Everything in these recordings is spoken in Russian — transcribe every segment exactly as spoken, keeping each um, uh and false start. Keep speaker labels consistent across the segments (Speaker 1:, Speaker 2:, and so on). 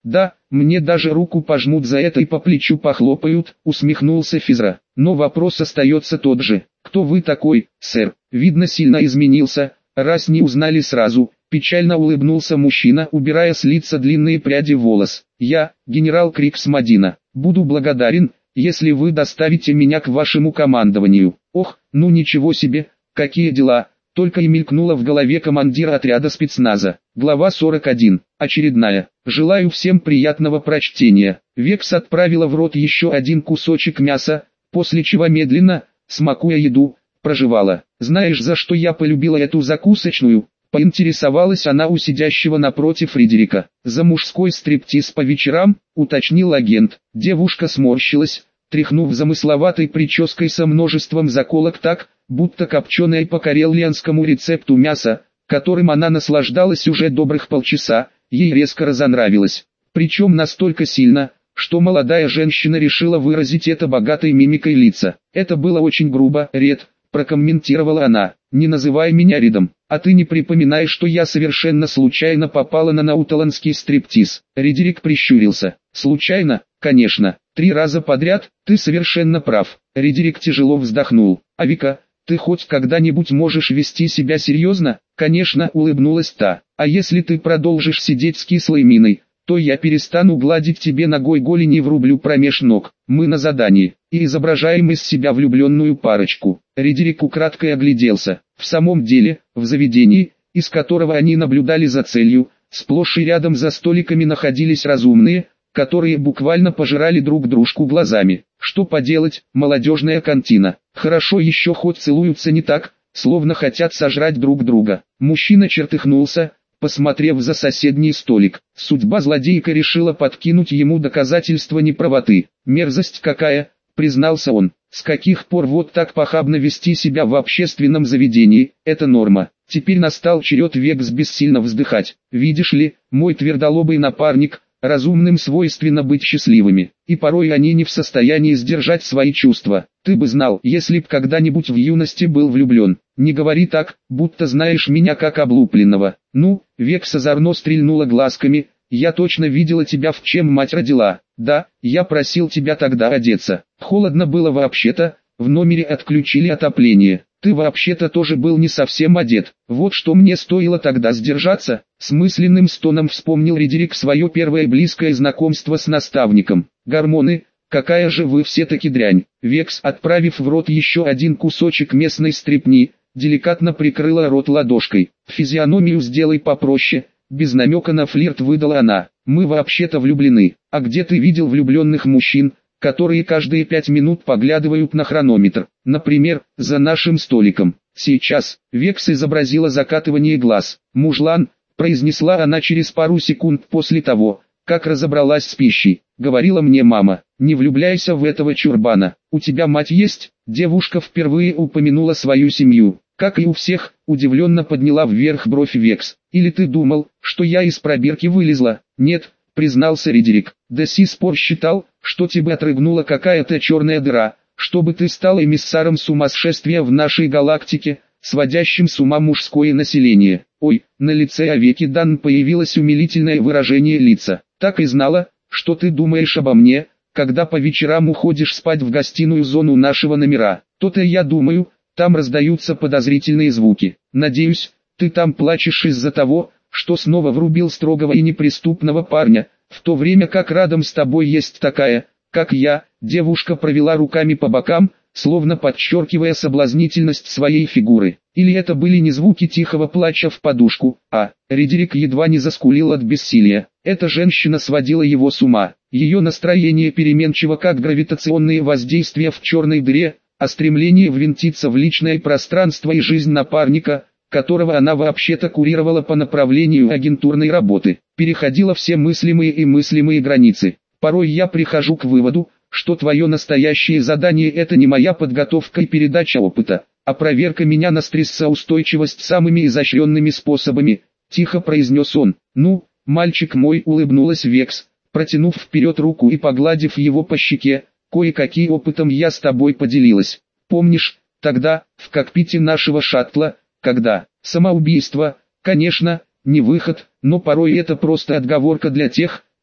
Speaker 1: Да, мне даже руку пожмут за это и по плечу похлопают, усмехнулся Физра. Но вопрос остается тот же. Кто вы такой, сэр? Видно, сильно изменился, раз не узнали сразу. Печально улыбнулся мужчина, убирая с лица длинные пряди волос. Я, генерал Крикс Мадина, буду благодарен, если вы доставите меня к вашему командованию. Ох, ну ничего себе, какие дела. Только и мелькнуло в голове командира отряда спецназа. Глава сорок один. Очередная. Желаю всем приятного прочтения. Векс отправила в рот еще один кусочек мяса, после чего медленно, смакуя еду, прожевала. Знаешь, за что я полюбила эту закусочную? Поинтересовалась она у сидящего напротив Фредерика. За мужской стриптиз по вечерам, уточнил агент. Девушка сморщилась, тряхнув замысловатой прической со множеством заколок так, будто копченое по карелианскому рецепту мясо, которым она наслаждалась уже добрых полчаса, ей резко разонравилось. Причем настолько сильно, что молодая женщина решила выразить это богатой мимикой лица. Это было очень грубо, Ред, прокомментировала она. Не называй меня Редом, а ты не припоминаешь, что я совершенно случайно попала на науталанский стриптиз. Редерик прищурился. Случайно? Конечно. Три раза подряд, ты совершенно прав. Редерик тяжело вздохнул. А Вика, ты хоть когда-нибудь можешь вести себя серьезно? Конечно, улыбнулась та. А если ты продолжишь сидеть с кислой миной, то я перестану гладить тебе ногой голени и врублю промеж ног. Мы на задании, и изображаем из себя влюбленную парочку. Редерик украдкой огляделся. В самом деле, в заведении, из которого они наблюдали за целью, сплошь и рядом за столиками находились разумные, которые буквально пожирали друг дружку глазами. Что поделать, молодежная кантина. Хорошо еще хоть целуются не так, словно хотят сожрать друг друга. Мужчина чертыхнулся, посмотрев за соседний столик. Судьба злодейка решила подкинуть ему доказательства неправоты. Мерзость какая, признался он. С каких пор вот так похабно вести себя в общественном заведении, это норма. Теперь настал черед Векс бессильно вздыхать. Видишь ли, мой твердолобый напарник, разумным свойственно быть счастливыми, и порой они не в состоянии сдержать свои чувства. Ты бы знал, если б когда-нибудь в юности был влюблен. Не говори так, будто знаешь меня как облупленного. Ну, Векс озорно стрельнула глазками, я точно видела тебя, в чем мать родила. Да, я просил тебя тогда одеться. Холодно было вообще-то, в номере отключили отопление. Ты вообще-то тоже был не совсем одет. Вот что мне стоило тогда сдержаться. С мысленным стоном вспомнил Редерик свое первое близкое знакомство с наставником. Гормоны, какая же вы все-таки дрянь. Векс, отправив в рот еще один кусочек местной стрипни, деликатно прикрыла рот ладошкой. Физиономию сделай попроще, без намека на флирт выдала она. Мы вообще-то влюблены. А где ты видел влюбленных мужчин, которые каждые пять минут поглядывают на хронометр, например, за нашим столиком? Сейчас, Векс изобразила закатывание глаз. Мужлан, произнесла она через пару секунд после того, как разобралась с пищей. Говорила мне мама, не влюбляйся в этого чурбана. У тебя мать есть? Девушка впервые упомянула свою семью. Как и у всех, удивленно подняла вверх бровь Векс. Или ты думал, что я из пробирки вылезла? Нет, признался Редерик. До сих пор считал, что тебя отрыгнула какая-то черная дыра, чтобы ты стал эмиссаром сумасшествия в нашей галактике, сводящим с ума мужское население. Ой, на лице Авеки Дан появилось умилительное выражение лица. Так и знала, что ты думаешь обо мне, когда по вечерам уходишь спать в гостиную зону нашего номера. То-то я думаю, там раздаются подозрительные звуки. Надеюсь, ты там плачешь из-за того, что снова врубил строгого и неприступного парня, в то время как рядом с тобой есть такая, как я. Девушка провела руками по бокам, словно подчеркивая соблазнительность своей фигуры. Или это были не звуки тихого плача в подушку, а... Редерик едва не заскулил от бессилия. Эта женщина сводила его с ума. Ее настроение переменчиво, как гравитационные воздействия в черной дыре, а стремление ввинтиться в личное пространство и жизнь напарника, которого она вообще-то курировала по направлению агентурной работы, переходила все мыслимые и мыслимые границы. Порой я прихожу к выводу, что твое настоящее задание — это не моя подготовка и передача опыта, а проверка меня на стрессоустойчивость самыми изощренными способами, тихо произнес он. Ну, мальчик мой, улыбнулась Векс, протянув вперед руку и погладив его по щеке, кое-какие опытом я с тобой поделилась. Помнишь, тогда, в кокпите нашего шаттла, когда самоубийство, конечно, не выход, но порой это просто отговорка для тех,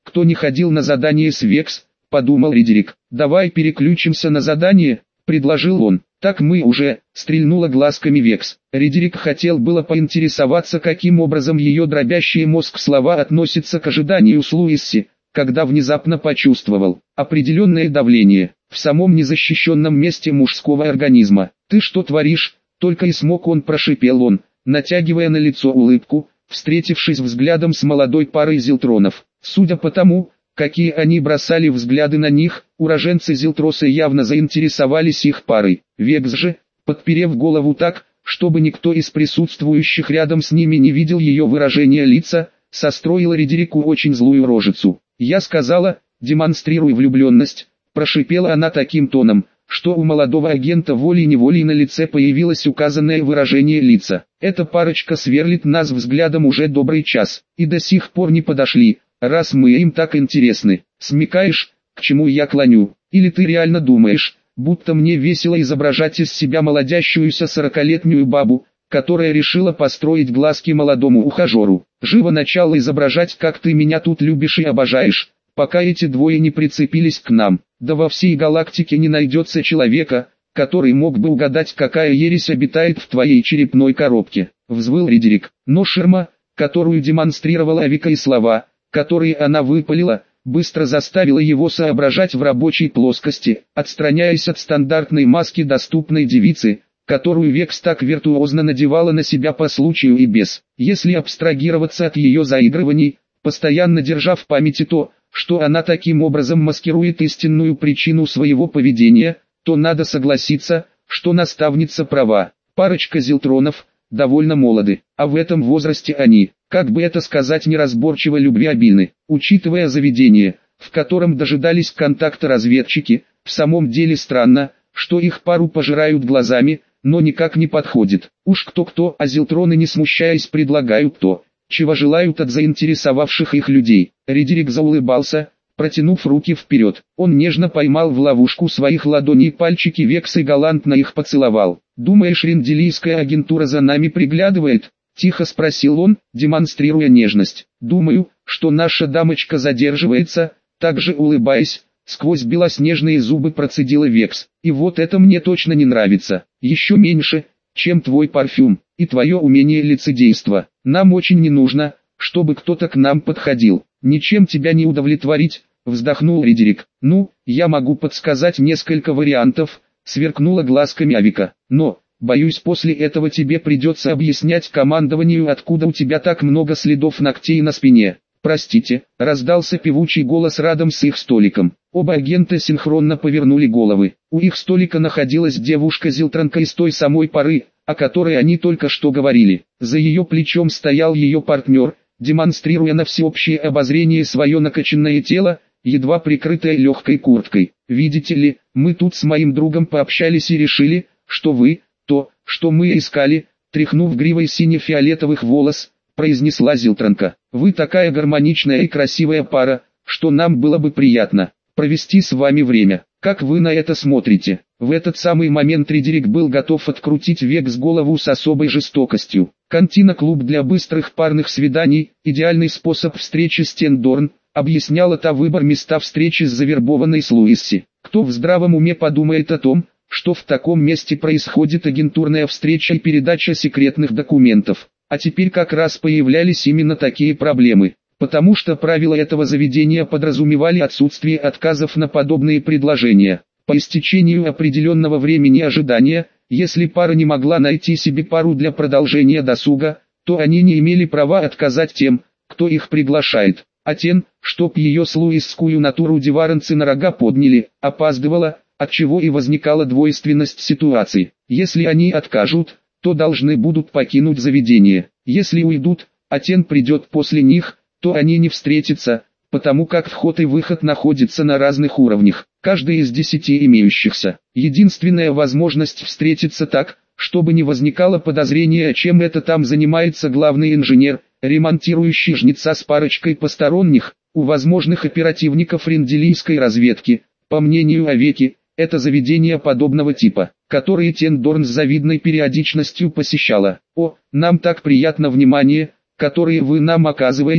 Speaker 1: кто не ходил на задание с Векс, подумал Ридерик. Давай переключимся на задание, предложил он. Так мы уже, стрельнула глазками Векс. Ридерик хотел было поинтересоваться, каким образом ее дробящий мозг слова относятся к ожиданию с Луисси, когда внезапно почувствовал определенное давление в самом незащищенном месте мужского организма. «Ты что творишь?» — только и смог он, прошипел он, натягивая на лицо улыбку, встретившись взглядом с молодой парой зилтронов. Судя по тому, какие они бросали взгляды на них, уроженцы Зилтроса явно заинтересовались их парой. Векс же, подперев голову так, чтобы никто из присутствующих рядом с ними не видел ее выражения лица, состроила Ридерику очень злую рожицу. «Я сказала, демонстрируй влюбленность», — прошипела она таким тоном, что у молодого агента волей-неволей на лице появилось указанное выражение лица. «Эта парочка сверлит нас взглядом уже добрый час, и до сих пор не подошли, раз мы им так интересны. Смекаешь, к чему я клоню? Или ты реально думаешь, будто мне весело изображать из себя молодящуюся сорокалетнюю бабу, которая решила построить глазки молодому ухажеру? Живо начала изображать, как ты меня тут любишь и обожаешь, пока эти двое не прицепились к нам. Да во всей галактике не найдется человека, который мог бы угадать, какая ересь обитает в твоей черепной коробке», — взвыл Ридерик. Но ширма, которую демонстрировала Вика, и слова, которые она выпалила, быстро заставила его соображать в рабочей плоскости, отстраняясь от стандартной маски доступной девицы, которую Векс так виртуозно надевала на себя по случаю и без. Если абстрагироваться от ее заигрываний, постоянно держа в памяти то, что она таким образом маскирует истинную причину своего поведения, то надо согласиться, что наставница права. Парочка зилтронов довольно молоды, а в этом возрасте они, как бы это сказать, неразборчиво любвеобильны. Учитывая заведение, в котором дожидались контакта разведчики, в самом деле странно, что их пару пожирают глазами, но никак не подходит. Уж кто-кто, а зилтроны, не смущаясь, предлагают то, чего желают от заинтересовавших их людей. Ридерик заулыбался, протянув руки вперед. Он нежно поймал в ловушку своих ладоней пальчики Векс и галантно их поцеловал. «Думаешь, ренделийская агентура за нами приглядывает?» — тихо спросил он, демонстрируя нежность. «Думаю, что наша дамочка задерживается», — также улыбаясь, сквозь белоснежные зубы процедила Векс. «И вот это мне точно не нравится. Еще меньше, чем твой парфюм и твое умение лицедейства. Нам очень не нужно, чтобы кто-то к нам подходил. Ничем тебя не удовлетворить», — вздохнул Ридерик. «Ну, я могу подсказать несколько вариантов», — сверкнула глазками Авика. «Но, боюсь, после этого тебе придется объяснять командованию, откуда у тебя так много следов ногтей на спине». «Простите», — раздался певучий голос рядом с их столиком. Оба агента синхронно повернули головы. У их столика находилась девушка-зилтронка из той самой поры, о которой они только что говорили. За ее плечом стоял ее партнер, демонстрируя на всеобщее обозрение свое накачанное тело, едва прикрытое легкой курткой. «Видите ли, мы тут с моим другом пообщались и решили, что вы, то, что мы искали», тряхнув гривой сине-фиолетовых волос, произнесла зилтронка. «Вы такая гармоничная и красивая пара, что нам было бы приятно провести с вами время. Как вы на это смотрите?» В этот самый момент Ридерик был готов открутить Векс голову с особой жестокостью. «Кантина-клуб для быстрых парных свиданий, идеальный способ встречи с Тендорн», объясняла та выбор места встречи с завербованной с Луисси. «Кто в здравом уме подумает о том, что в таком месте происходит агентурная встреча и передача секретных документов?» А теперь как раз появлялись именно такие проблемы, потому что правила этого заведения подразумевали отсутствие отказов на подобные предложения. По истечению определенного времени ожидания, если пара не могла найти себе пару для продолжения досуга, то они не имели права отказать тем, кто их приглашает. А тем, чтоб ее слуисскую натуру деваранцы на рога подняли, опаздывала, отчего и возникала двойственность ситуации. Если они откажут, то должны будут покинуть заведение. Если уйдут, а Тен придет после них, то они не встретятся, потому как вход и выход находятся на разных уровнях, каждый из десяти имеющихся. Единственная возможность встретиться так, чтобы не возникало подозрения, чем это там занимается главный инженер, ремонтирующий жнеца с парочкой посторонних, у возможных оперативников ренделийской разведки. По мнению Авеки, это заведение подобного типа, которые Тендорн с завидной периодичностью посещала. «О, нам так приятно внимание, которое вы нам оказываете»,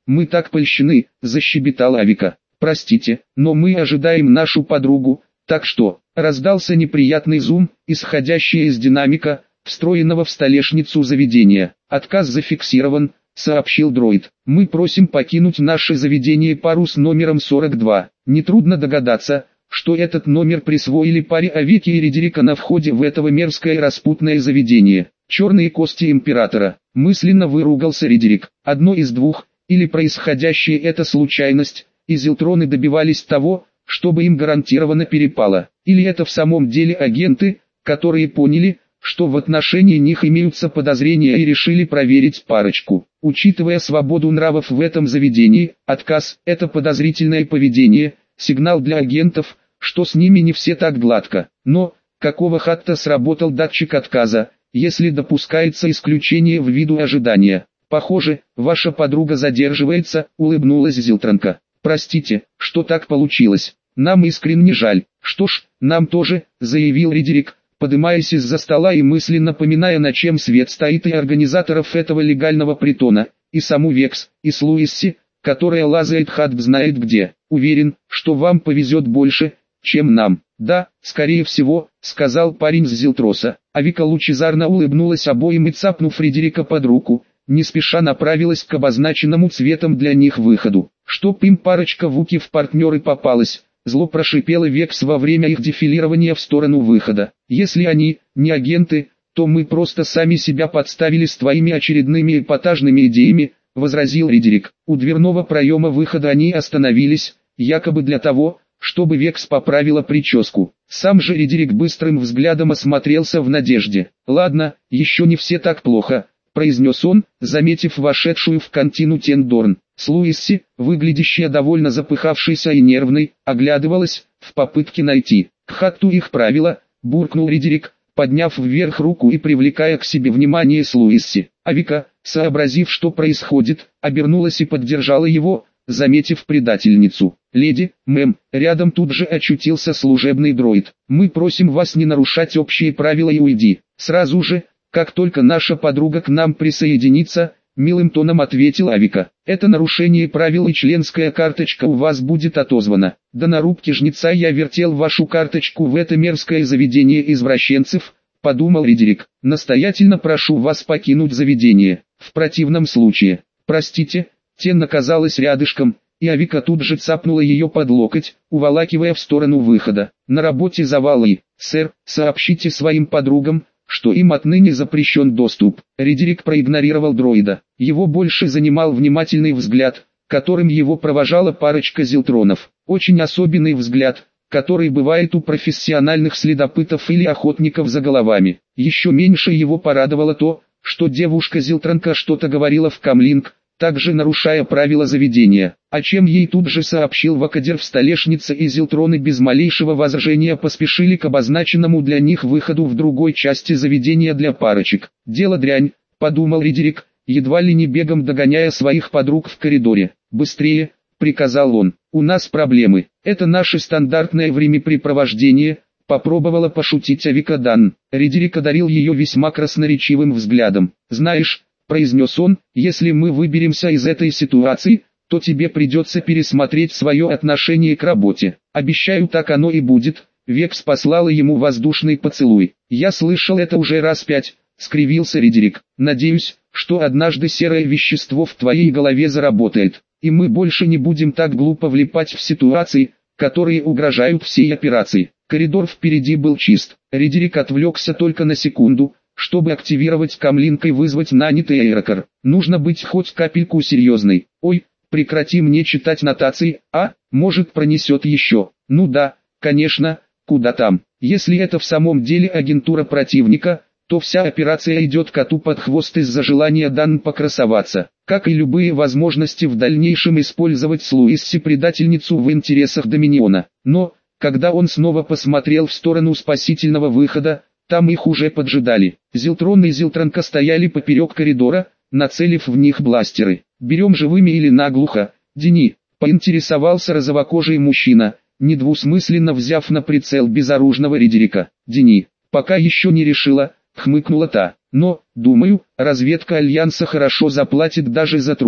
Speaker 1: мы так польщены», — защебетала Авика. «Простите, но мы ожидаем нашу подругу, так что...» Раздался неприятный зум, исходящий из динамика, встроенного в столешницу заведения. «Отказ зафиксирован», — сообщил дроид. «Мы просим покинуть наше заведение пару с номером сорок два. Нетрудно догадаться, что этот номер присвоили паре Авики и Ридерика на входе в это мерзкое и распутное заведение. Черные кости императора», — мысленно выругался Ридерик. «Одно из двух, или происходящее это случайность, и зилтроны добивались того, чтобы им гарантированно перепало, или это в самом деле агенты, которые поняли, что в отношении них имеются подозрения и решили проверить парочку. Учитывая свободу нравов в этом заведении, отказ – это подозрительное поведение, сигнал для агентов, что с ними не все так гладко. Но, какого хатта сработал датчик отказа, если допускается исключение в виду ожидания? Похоже, ваша подруга задерживается, улыбнулась Зилтронка. Простите, что так получилось. Нам искренне жаль. Что ж, нам тоже, заявил Ридерик, подымаясь из-за стола и мысленно поминая, на чем свет стоит, и организаторов этого легального притона, и саму Векс, и с Луисси, которая лазает хат знает где. Уверен, что вам повезет больше, чем нам. Да, скорее всего, сказал парень с Зилтроса. Авика лучезарно улыбнулась обоим и, цапнув Ридерика под руку, не спеша направилась к обозначенному цветом для них выходу. Чтоб им парочка Вуки в партнеры попалась, зло прошипела Векс во время их дефилирования в сторону выхода. Если они не агенты, то мы просто сами себя подставили с твоими очередными эпатажными идеями, возразил Ридерик. У дверного проема выхода они остановились, якобы для того, чтобы Векс поправила прическу. Сам же Ридерик быстрым взглядом осмотрелся в надежде. Ладно, еще не все так плохо, произнес он, заметив вошедшую в контину Тендорн. С Луисси, выглядящая довольно запыхавшейся и нервной, оглядывалась, в попытке найти к хатту их правила, буркнул Ридерик, подняв вверх руку и привлекая к себе внимание с Луисси. Авика, сообразив, что происходит, обернулась и поддержала его, заметив предательницу. «Леди, мэм», рядом тут же очутился служебный дроид. «Мы просим вас не нарушать общие правила и уйди». Сразу же, как только наша подруга к нам присоединится, милым тоном ответил Авика. «Это нарушение правил, и членская карточка у вас будет отозвана. До нарубки жнеца я вертел вашу карточку в это мерзкое заведение извращенцев», подумал Ридерик. «Настоятельно прошу вас покинуть заведение. В противном случае...» «Простите», Тен оказалась рядышком, и Авика тут же цапнула ее под локоть, уволакивая в сторону выхода. «На работе завалы, сэр, сообщите своим подругам, что им отныне запрещен доступ». Ридерик проигнорировал дроида. Его больше занимал внимательный взгляд, которым его провожала парочка зилтронов. Очень особенный взгляд, который бывает у профессиональных следопытов или охотников за головами. Еще меньше его порадовало то, что девушка-зилтронка что-то говорила в камлинг, также нарушая правила заведения, о чем ей тут же сообщил Вакадер в столешнице, и зилтроны без малейшего возражения поспешили к обозначенному для них выходу в другой части заведения для парочек. «Дело дрянь», — подумал Ридерик, едва ли не бегом догоняя своих подруг в коридоре. «Быстрее», — приказал он, — «у нас проблемы, это наше стандартное времяпрепровождение», — попробовала пошутить Авика Дан. Ридерик одарил ее весьма красноречивым взглядом. «Знаешь», — произнес он, — «если мы выберемся из этой ситуации, то тебе придется пересмотреть свое отношение к работе. Обещаю, так оно и будет». Векс послала ему воздушный поцелуй. «Я слышал это уже раз пять», — скривился Ридерик. «Надеюсь, что однажды серое вещество в твоей голове заработает, и мы больше не будем так глупо влипать в ситуации, которые угрожают всей операции». Коридор впереди был чист. Ридерик отвлекся только на секунду, чтобы активировать камлинг и вызвать нанятый аэрокар. Нужно быть хоть капельку серьезной. «Ой, прекрати мне читать нотации, а, может, пронесет еще». «Ну да, конечно, куда там. Если это в самом деле агентура противника, то вся операция идет коту под хвост из-за желания Дан покрасоваться, как и любые возможности в дальнейшем использовать с Луисси предательницу в интересах Доминиона». Но, когда он снова посмотрел в сторону спасительного выхода, там их уже поджидали. Зилтрон и Зилтронка стояли поперек коридора, нацелив в них бластеры. «Берем живыми или наглухо, Дени?» — поинтересовался розовокожий мужчина, недвусмысленно взяв на прицел безоружного Ридерика. «Дени, пока еще не решила», — хмыкнула та. «Но, думаю, разведка Альянса хорошо заплатит даже за трупы».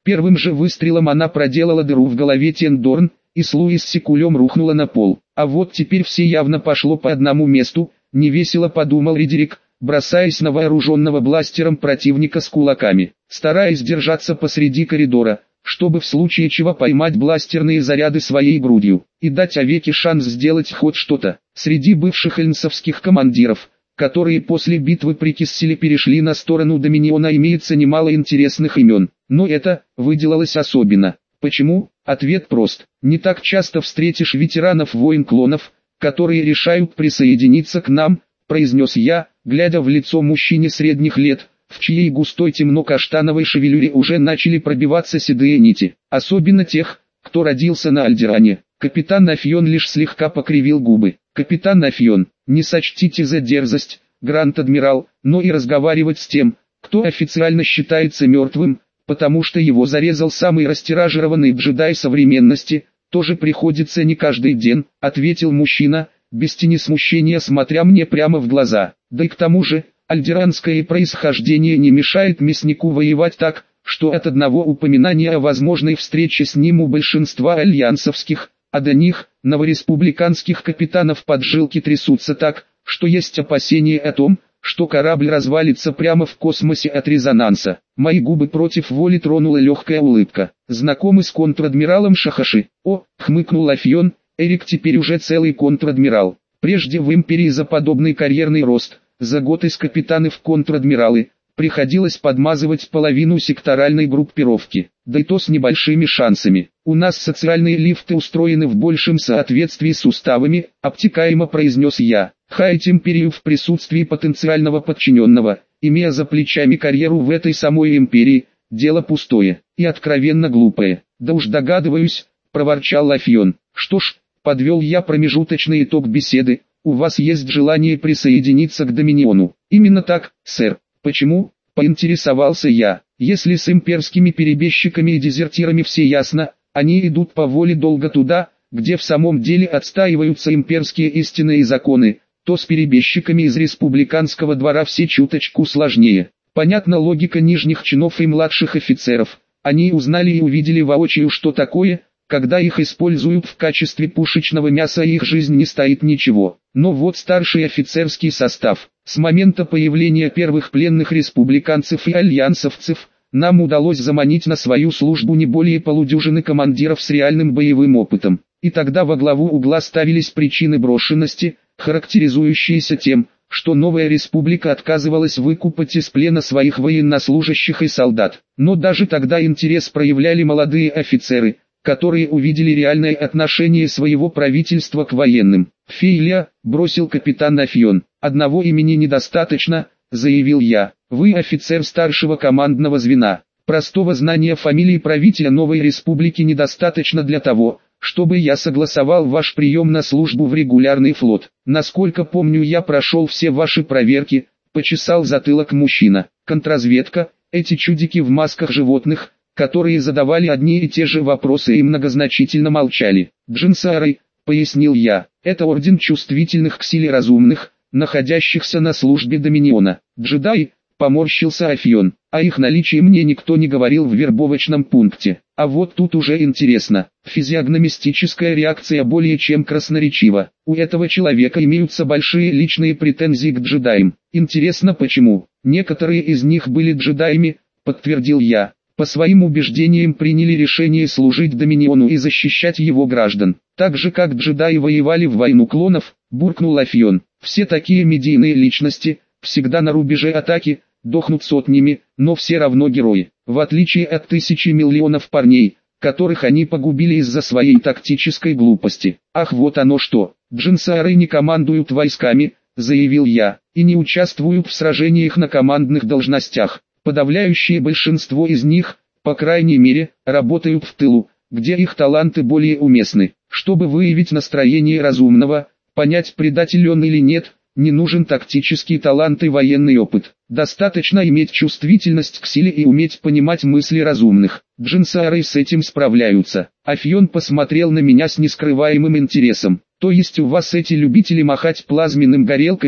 Speaker 1: Первым же выстрелом она проделала дыру в голове Тендорн, и Слуис с кулем рухнула на пол. А вот теперь все явно пошло по одному месту, невесело подумал Ридерик, бросаясь на вооруженного бластером противника с кулаками, стараясь держаться посреди коридора, чтобы в случае чего поймать бластерные заряды своей грудью, и дать Овеке шанс сделать хоть что-то. Среди бывших эльнсовских командиров, которые после битвы при Кисселе перешли на сторону Доминиона, имеется немало интересных имен, но это выделалось особенно. Почему? Ответ прост. Не так часто встретишь ветеранов войн клонов, которые решают присоединиться к нам, произнес я, глядя в лицо мужчине средних лет, в чьей густой темно-каштановой шевелюре уже начали пробиваться седые нити, особенно тех, кто родился на Альдеране. Капитан Афьон лишь слегка покривил губы. Капитан Афьон, не сочтите за дерзость, Гранд-адмирал, но и разговаривать с тем, кто официально считается мертвым, потому что его зарезал самый растиражированный джедай современности, тоже приходится не каждый день, ответил мужчина, без тени смущения смотря мне прямо в глаза. Да и к тому же, альдеранское происхождение не мешает мяснику воевать так, что от одного упоминания о возможной встрече с ним у большинства альянсовских, а до них, новореспубликанских капитанов поджилки трясутся так, что есть опасения о том, что корабль развалится прямо в космосе от резонанса. Мои губы против воли тронула легкая улыбка. Знакомый с контр-адмиралом Шахаши? О, хмыкнул Афьон, Эрик теперь уже целый контр-адмирал. Прежде в империи за подобный карьерный рост, за год из капитаны в контр-адмиралы, приходилось подмазывать половину секторальной группировки, да и то с небольшими шансами. У нас социальные лифты устроены в большем соответствии с уставами, обтекаемо произнес я. Хаять империю в присутствии потенциального подчиненного, имея за плечами карьеру в этой самой империи, дело пустое и откровенно глупое. Да уж догадываюсь, проворчал Афьон. Что ж, подвел я промежуточный итог беседы, у вас есть желание присоединиться к Доминиону. Именно так, сэр. Почему? Поинтересовался я. Если с имперскими перебежчиками и дезертирами все ясно, они идут по воле долга туда, где в самом деле отстаиваются имперские истины и законы, то с перебежчиками из республиканского двора все чуточку сложнее. Понятна логика нижних чинов и младших офицеров. Они узнали и увидели воочию, что такое, когда их используют в качестве пушечного мяса, и их жизнь не стоит ничего. Но вот старший офицерский состав. С момента появления первых пленных республиканцев и альянсовцев, нам удалось заманить на свою службу не более полудюжины командиров с реальным боевым опытом. И тогда во главу угла ставились причины брошенности, характеризующиеся тем, что новая республика отказывалась выкупать из плена своих военнослужащих и солдат. Но даже тогда интерес проявляли молодые офицеры, которые увидели реальное отношение своего правительства к военным. «Фейля», — бросил капитан Афьон. «Одного имени недостаточно», — заявил я. «Вы офицер старшего командного звена. Простого знания фамилии правителя новой республики недостаточно для того, чтобы я согласовал ваш прием на службу в регулярный флот. Насколько помню, я прошел все ваши проверки», — почесал затылок мужчина. «Контрразведка, эти чудики в масках животных, которые задавали одни и те же вопросы и многозначительно молчали. Джинсары», — пояснил я, — «это орден чувствительных к силе разумных, находящихся на службе Доминиона. Джедаи», — поморщился Афьон, — «о их наличии мне никто не говорил в вербовочном пункте. А вот тут уже интересно, физиогномистическая реакция более чем красноречива. У этого человека имеются большие личные претензии к джедаям. Интересно почему? Некоторые из них были джедаями», — подтвердил я. «По своим убеждениям приняли решение служить Доминиону и защищать его граждан. Так же как джедаи воевали в войну клонов», — буркнул Афьон. «Все такие медийные личности, всегда на рубеже атаки, дохнут сотнями, но все равно герои. В отличие от тысячи миллионов парней, которых они погубили из-за своей тактической глупости». «Ах, вот оно что, джинсары не командуют войсками», — заявил я, — «и не участвуют в сражениях на командных должностях. Подавляющее большинство из них, по крайней мере, работают в тылу, где их таланты более уместны. Чтобы выявить настроение разумного, понять, предатель он или нет, не нужен тактический талант и военный опыт. Достаточно иметь чувствительность к силе и уметь понимать мысли разумных. Джинсары с этим справляются». Афьон посмотрел на меня с нескрываемым интересом. «То есть у вас эти любители махать плазменным горелками,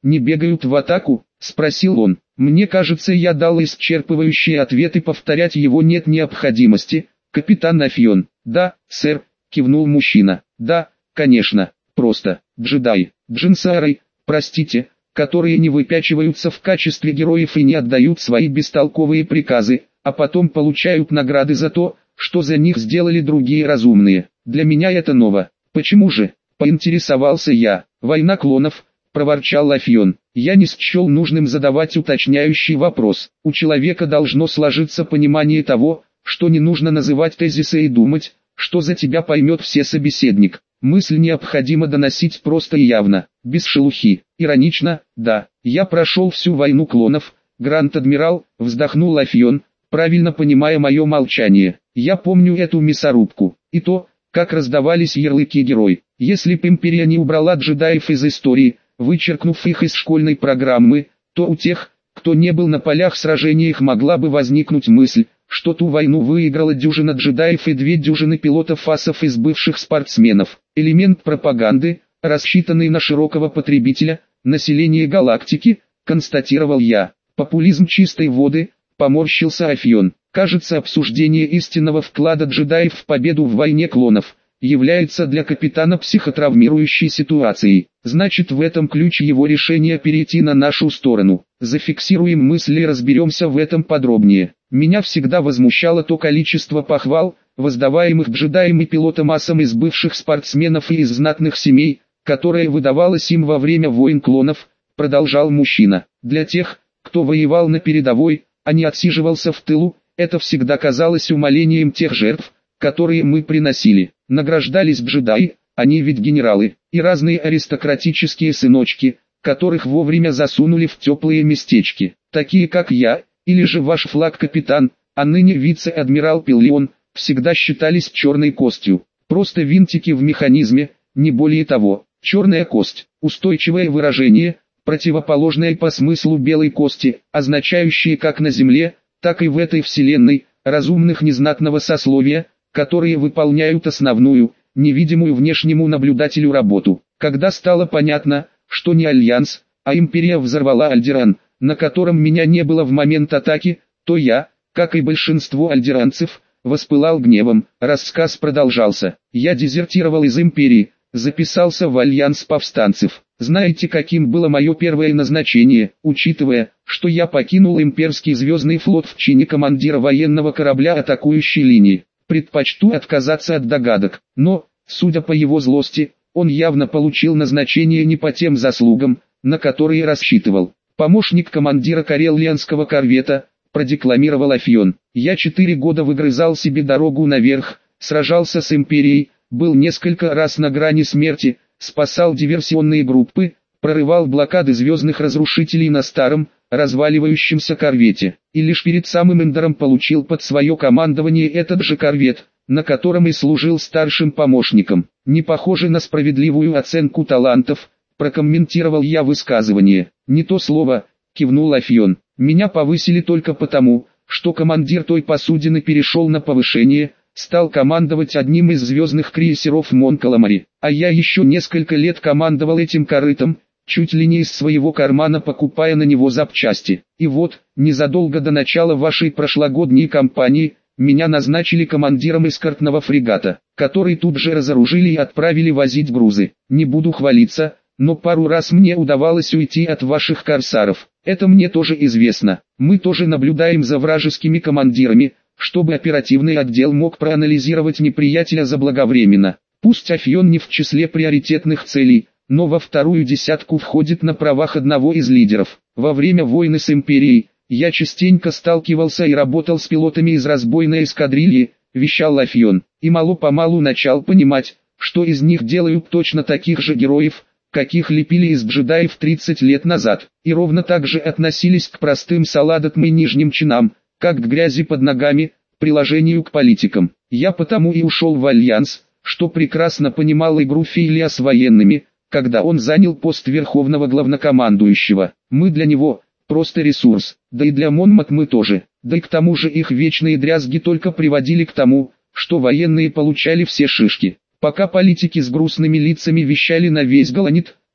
Speaker 1: не бегают в атаку?» — спросил он. Мне кажется, я дал исчерпывающий ответ и повторять его нет необходимости. «Капитан Афьон». «Да, сэр», — кивнул мужчина. «Да, конечно, просто джедаи, джинсары, простите, которые не выпячиваются в качестве героев и не отдают свои бестолковые приказы, а потом получают награды за то, что за них сделали другие разумные. Для меня это ново». «Почему же?» — поинтересовался я. «Война клонов», — проворчал Афьон. Я не счел нужным задавать уточняющий вопрос. У человека должно сложиться понимание того, что не нужно называть тезисы и думать, что за тебя поймет все собеседник. Мысль необходимо доносить просто и явно, без шелухи. Иронично, да, я прошел всю войну клонов, Гранд-адмирал, вздохнул Афьон, правильно понимая мое молчание. Я помню эту мясорубку, и то, как раздавались ярлыки герой. Если б империя не убрала джедаев из истории, вычеркнув их из школьной программы, то у тех, кто не был на полях сражениях, могла бы возникнуть мысль, что ту войну выиграла дюжина джедаев и две дюжины пилотов-асов из бывших спортсменов. Элемент пропаганды, рассчитанный на широкого потребителя, население галактики, констатировал я. Популизм чистой воды, поморщился Афьон. Кажется, обсуждение истинного вклада джедаев в победу в войне клонов является для капитана психотравмирующей ситуацией. Значит, в этом ключ его решения перейти на нашу сторону. Зафиксируем мысли и разберемся в этом подробнее. Меня всегда возмущало то количество похвал, воздаваемых джедаям и пилотам-асам из бывших спортсменов и из знатных семей, которое выдавалось им во время войн клонов, продолжал мужчина. Для тех, кто воевал на передовой, а не отсиживался в тылу, это всегда казалось умалением тех жертв, которые мы приносили. Награждались джедаи, они ведь генералы, и разные аристократические сыночки, которых вовремя засунули в теплые местечки, такие как я, или же ваш флаг-капитан, а ныне вице-адмирал Пиллион, всегда считались черной костью, просто винтики в механизме, не более того. Черная кость, устойчивое выражение, противоположное по смыслу белой кости, означающее как на Земле, так и в этой вселенной, разумных незнатного сословия, которые выполняют основную, невидимую внешнему наблюдателю работу. Когда стало понятно, что не Альянс, а Империя взорвала Альдеран, на котором меня не было в момент атаки, то я, как и большинство альдеранцев, воспылал гневом. Рассказ продолжался. Я дезертировал из Империи, записался в Альянс повстанцев. Знаете, каким было мое первое назначение, учитывая, что я покинул имперский звездный флот в чине командира военного корабля атакующей линии? Предпочту отказаться от догадок, но, судя по его злости, он явно получил назначение не по тем заслугам, на которые рассчитывал. Помощник командира карелианского корвета, продекламировал Афьон. Я четыре года выгрызал себе дорогу наверх, сражался с Империей, был несколько раз на грани смерти, спасал диверсионные группы, прорывал блокады звездных разрушителей на старом, разваливающемся корвете, и лишь перед самым Эндором получил под свое командование этот же корвет, на котором и служил старшим помощником. Не похоже на справедливую оценку талантов, прокомментировал я высказывание. Не то слово, кивнул Афьон. Меня повысили только потому, что командир той посудины перешел на повышение, стал командовать одним из звездных крейсеров Мон-Каламари, а я еще несколько лет командовал этим корытом, чуть ли не из своего кармана покупая на него запчасти. И вот, незадолго до начала вашей прошлогодней кампании, меня назначили командиром эскортного фрегата, который тут же разоружили и отправили возить грузы. Не буду хвалиться, но пару раз мне удавалось уйти от ваших корсаров. Это мне тоже известно. Мы тоже наблюдаем за вражескими командирами, чтобы оперативный отдел мог проанализировать неприятеля заблаговременно. Пусть Афьон не в числе приоритетных целей, но во вторую десятку входит на правах одного из лидеров. Во время войны с Империей, я частенько сталкивался и работал с пилотами из разбойной эскадрильи, вещал Афьон, и мало-помалу начал понимать, что из них делают точно таких же героев, каких лепили из джедаев тридцать лет назад, и ровно так же относились к простым солдатам и нижним чинам, как к грязи под ногами, приложению к политикам. Я потому и ушел в Альянс, что прекрасно понимал игру Фейля с военными, когда он занял пост верховного главнокомандующего. Мы для него просто ресурс, да и для Монмот мы тоже, да и к тому же их вечные дрязги только приводили к тому, что военные получали все шишки. Пока политики с грустными лицами вещали на весь Галанит,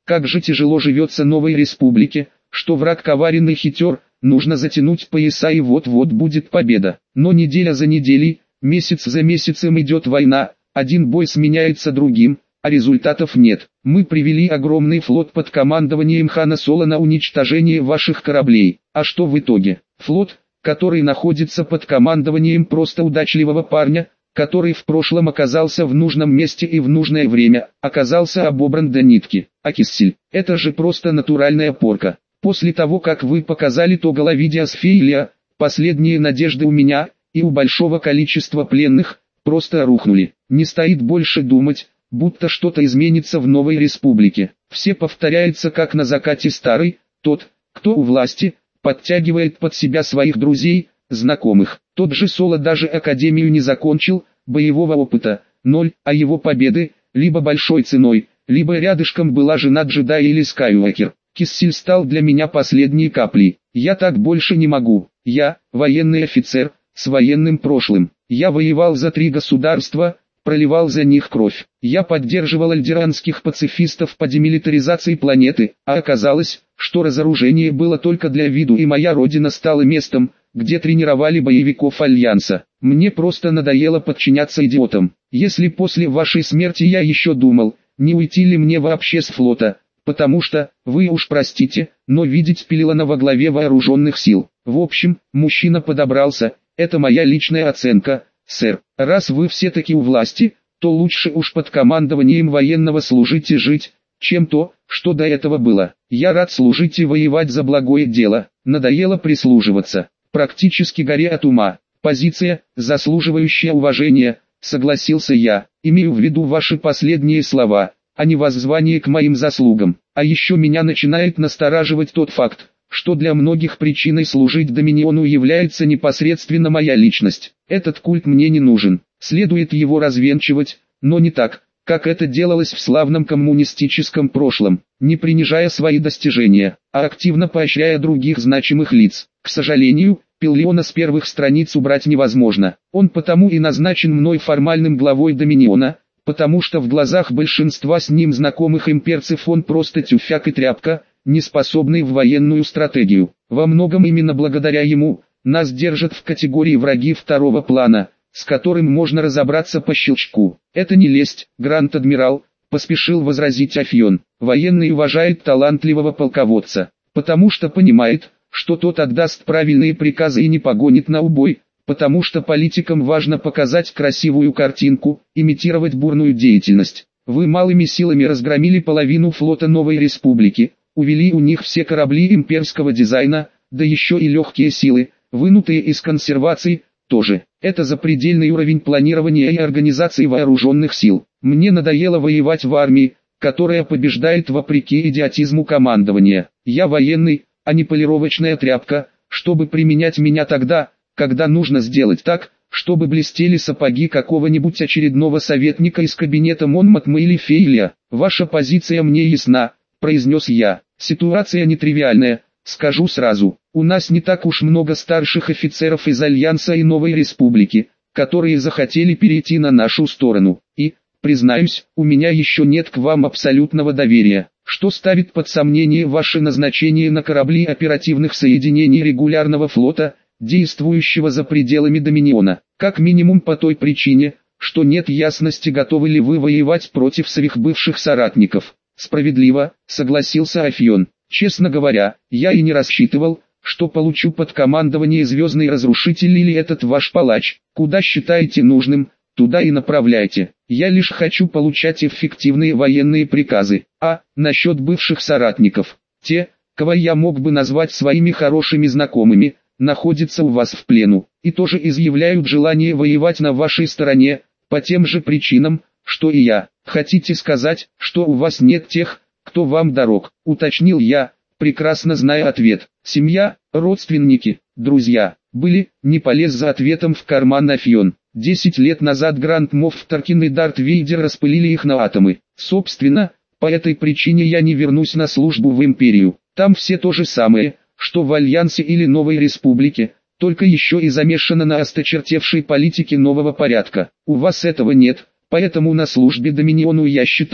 Speaker 1: Как же тяжело живется новой республике, что враг коварен и хитер, нужно затянуть пояса и вот-вот будет победа. Но неделя за неделей, месяц за месяцем идет война, один бой сменяется другим, а результатов нет. Мы привели огромный флот под командованием хана Соло на уничтожение ваших кораблей. А что в итоге? Флот, который находится под командованием просто удачливого парня, который в прошлом оказался в нужном месте и в нужное время, оказался обобран до нитки. А Киссель, это же просто натуральная порка. После того, как вы показали то головидя с Фейлия, последние надежды у меня и у большого количества пленных просто рухнули. Не стоит больше думать, будто что-то изменится в новой республике. Все повторяется как на закате старый, тот, кто у власти, подтягивает под себя своих друзей, знакомых. Тот же Соло даже академию не закончил, боевого опыта ноль, а его победы, либо большой ценой, либо рядышком была жена джедая или Скайуокер. Киссель стал для меня последней каплей. Я так больше не могу. Я, военный офицер, с военным прошлым. Я воевал за три государства, проливал за них кровь. Я поддерживал альдеранских пацифистов по демилитаризации планеты, а оказалось, что разоружение было только для виду, и моя родина стала местом, где тренировали боевиков Альянса. Мне просто надоело подчиняться идиотам. Если после вашей смерти я еще думал, не уйти ли мне вообще с флота, потому что, вы уж простите, но видеть Пелилана во главе вооруженных сил. В общем, мужчина подобрался, это моя личная оценка, сэр. Раз вы все-таки у власти, то лучше уж под командованием военного служить и жить, чем то, что до этого было. Я рад служить и воевать за благое дело, надоело прислуживаться. Практически горе от ума. Позиция, заслуживающая уважения, согласился я. Имею в виду ваши последние слова, а не воззвание к моим заслугам. А еще меня начинает настораживать тот факт, что для многих причиной служить Доминиону является непосредственно моя личность. Этот культ мне не нужен, следует его развенчивать, но не так, как это делалось в славном коммунистическом прошлом, не принижая свои достижения, а активно поощряя других значимых лиц. К сожалению, Пеллиона с первых страниц убрать невозможно. Он потому и назначен мной формальным главой Доминиона, потому что в глазах большинства с ним знакомых имперцев он просто тюфяк и тряпка, не способный в военную стратегию. Во многом именно благодаря ему, нас держат в категории враги второго плана, с которым можно разобраться по щелчку. Это не лесть, Гранд-адмирал, поспешил возразить Афьон. Военный уважает талантливого полководца, потому что понимает, что тот отдаст правильные приказы и не погонит на убой, потому что политикам важно показать красивую картинку, имитировать бурную деятельность. Вы малыми силами разгромили половину флота Новой Республики, увели у них все корабли имперского дизайна, да еще и легкие силы, вынутые из консерваций, тоже. Это запредельный уровень планирования и организации вооруженных сил. Мне надоело воевать в армии, которая побеждает вопреки идиотизму командования. Я военный, а не полировочная тряпка, чтобы применять меня тогда, когда нужно сделать так, чтобы блестели сапоги какого-нибудь очередного советника из кабинета Монматма или Фейлия. Ваша позиция мне ясна, произнес я. Ситуация нетривиальная, скажу сразу. У нас не так уж много старших офицеров из Альянса и Новой Республики, которые захотели перейти на нашу сторону. И, признаюсь, у меня еще нет к вам абсолютного доверия, что ставит под сомнение ваше назначение на корабли оперативных соединений регулярного флота, действующего за пределами Доминиона. Как минимум по той причине, что нет ясности, готовы ли вы воевать против своих бывших соратников. Справедливо, согласился Афьон. Честно говоря, я и не рассчитывал, что получу под командование Звездный Разрушитель или этот ваш палач. Куда считаете нужным, туда и направляйте. Я лишь хочу получать эффективные военные приказы. А, насчет бывших соратников. Те, кого я мог бы назвать своими хорошими знакомыми, находятся у вас в плену, и тоже изъявляют желание воевать на вашей стороне, по тем же причинам, что и я. Хотите сказать, что у вас нет тех, кто вам дорог, уточнил я, прекрасно зная ответ. Семья, родственники, друзья, были, не полез за ответом в карман Афьон. Десять лет назад Гранд Мофф Таркин и Дарт Вейдер распылили их на атомы. Собственно, по этой причине я не вернусь на службу в Империю. Там все то же самое, что в Альянсе или Новой Республике, только еще и замешано на осточертевшей политике нового порядка. У вас этого нет, поэтому на службе Доминиону я считаю,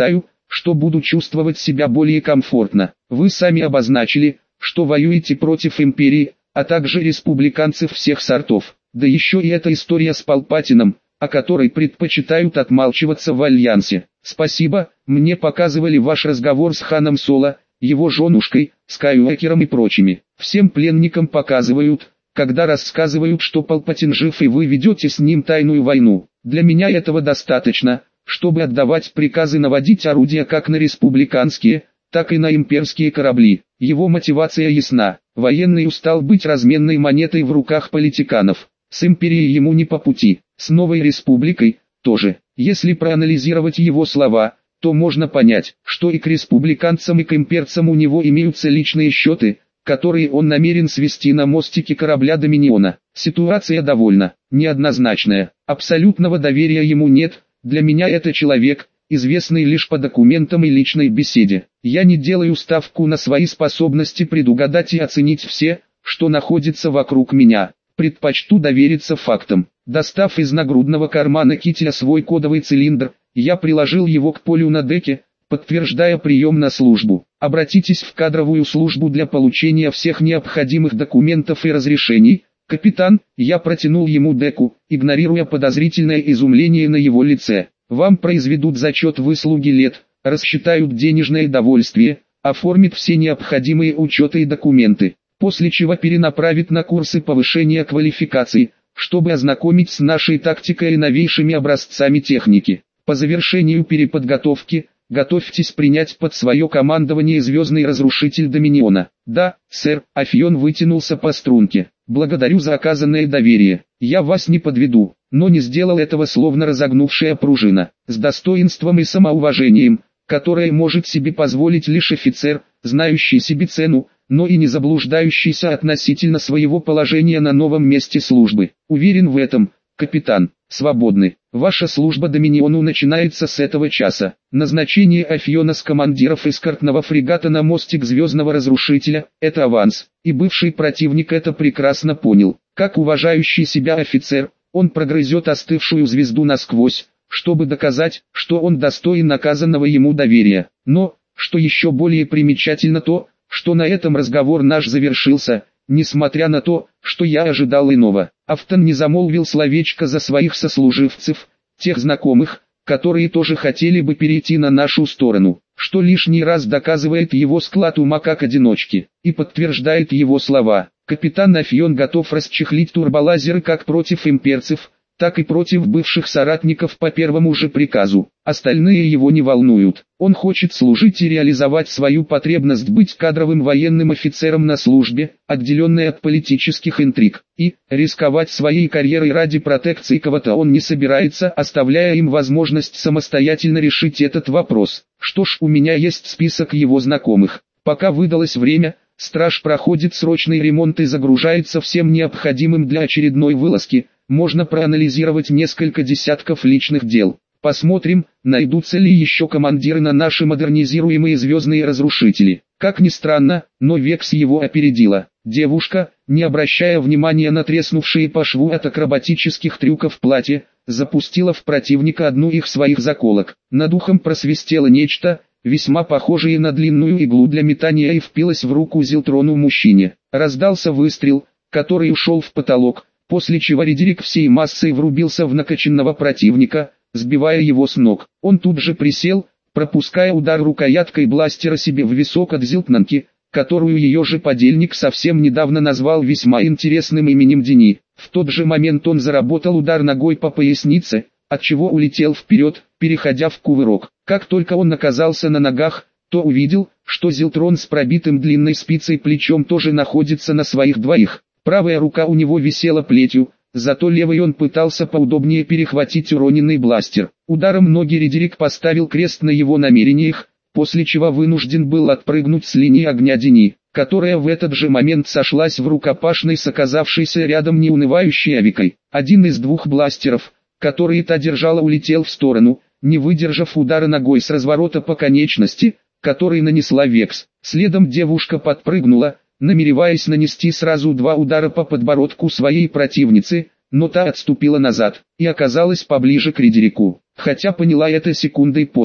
Speaker 1: что буду чувствовать себя более комфортно. Вы сами обозначили, что воюете против империи, а также республиканцев всех сортов. Да еще и эта история с Палпатином, о которой предпочитают отмалчиваться в Альянсе. Спасибо, мне показывали ваш разговор с Ханом Соло, его женушкой, Скайуокером и прочими. Всем пленникам показывают, когда рассказывают, что Палпатин жив и вы ведете с ним тайную войну. Для меня этого достаточно, чтобы отдавать приказы наводить орудия как на республиканские, так и на имперские корабли. Его мотивация ясна. Военный устал быть разменной монетой в руках политиканов. С империей ему не по пути, с новой республикой тоже. Если проанализировать его слова, то можно понять, что и к республиканцам, и к имперцам у него имеются личные счеты, которые он намерен свести на мостике корабля Доминиона. Ситуация довольно неоднозначная. Абсолютного доверия ему нет. Для меня это человек, известный лишь по документам и личной беседе. Я не делаю ставку на свои способности предугадать и оценить все, что находится вокруг меня. Предпочту довериться фактам. Достав из нагрудного кармана кителя свой кодовый цилиндр, я приложил его к полю на деке, подтверждая прием на службу. Обратитесь в кадровую службу для получения всех необходимых документов и разрешений. Капитан, я протянул ему деку, игнорируя подозрительное изумление на его лице. Вам произведут зачет выслуги лет, рассчитают денежное довольствие, оформят все необходимые учеты и документы, после чего перенаправит на курсы повышения квалификации, чтобы ознакомить с нашей тактикой и новейшими образцами техники. По завершению переподготовки, готовьтесь принять под свое командование звездный разрушитель Доминиона. Да, сэр, Афьон вытянулся по струнке. Благодарю за оказанное доверие. Я вас не подведу, но не сделал этого словно разогнувшая пружина. С достоинством и самоуважением, которое может себе позволить лишь офицер, знающий себе цену, но и не заблуждающийся относительно своего положения на новом месте службы. Уверен в этом, капитан. Свободны. Ваша служба Доминиону начинается с этого часа. Назначение Афьона с командиров эскортного фрегата на мостик Звездного Разрушителя – это аванс, и бывший противник это прекрасно понял. Как уважающий себя офицер, он прогрызет остывшую звезду насквозь, чтобы доказать, что он достоин наказанного ему доверия. Но, что еще более примечательно то, что на этом разговор наш завершился, несмотря на то, что я ожидал иного. Афтон не замолвил словечко за своих сослуживцев, тех знакомых, которые тоже хотели бы перейти на нашу сторону, что лишний раз доказывает его склад ума как одиночки, и подтверждает его слова. Капитан Афьон готов расчехлить турболазеры как против имперцев, так и против бывших соратников по первому же приказу. Остальные его не волнуют. Он хочет служить и реализовать свою потребность быть кадровым военным офицером на службе, отделенной от политических интриг. И, рисковать своей карьерой ради протекции кого-то он не собирается, оставляя им возможность самостоятельно решить этот вопрос. Что ж, у меня есть список его знакомых. Пока выдалось время, страж проходит срочный ремонт и загружается всем необходимым для очередной вылазки. Можно проанализировать несколько десятков личных дел. Посмотрим, найдутся ли еще командиры на наши модернизируемые звездные разрушители. Как ни странно, но Векс его опередила. Девушка, не обращая внимания на треснувшие по шву от акробатических трюков платье, запустила в противника одну из своих заколок. Над ухом просвистело нечто, весьма похожее на длинную иглу для метания, и впилось в руку Зилтрону мужчине. Раздался выстрел, который ушел в потолок, после чего Редерик всей массой врубился в накачанного противника, сбивая его с ног. Он тут же присел, пропуская удар рукояткой бластера себе в висок от Зилтнанки, которую ее же подельник совсем недавно назвал весьма интересным именем Дени. В тот же момент он заработал удар ногой по пояснице, отчего улетел вперед, переходя в кувырок. Как только он оказался на ногах, то увидел, что Зилтрон с пробитым длинной спицей плечом тоже находится на своих двоих. Правая рука у него висела плетью, зато левой он пытался поудобнее перехватить уроненный бластер. Ударом ноги Редерик поставил крест на его намерениях, после чего вынужден был отпрыгнуть с линии огня Дени, которая в этот же момент сошлась в рукопашной с оказавшейся рядом неунывающей Авикой. Один из двух бластеров, которые та держала, улетел в сторону, не выдержав удара ногой с разворота по конечности, который нанесла Векс. Следом девушка подпрыгнула, намереваясь нанести сразу два удара по подбородку своей противницы, но та отступила назад и оказалась поближе к Редерику, хотя поняла это секундой позже.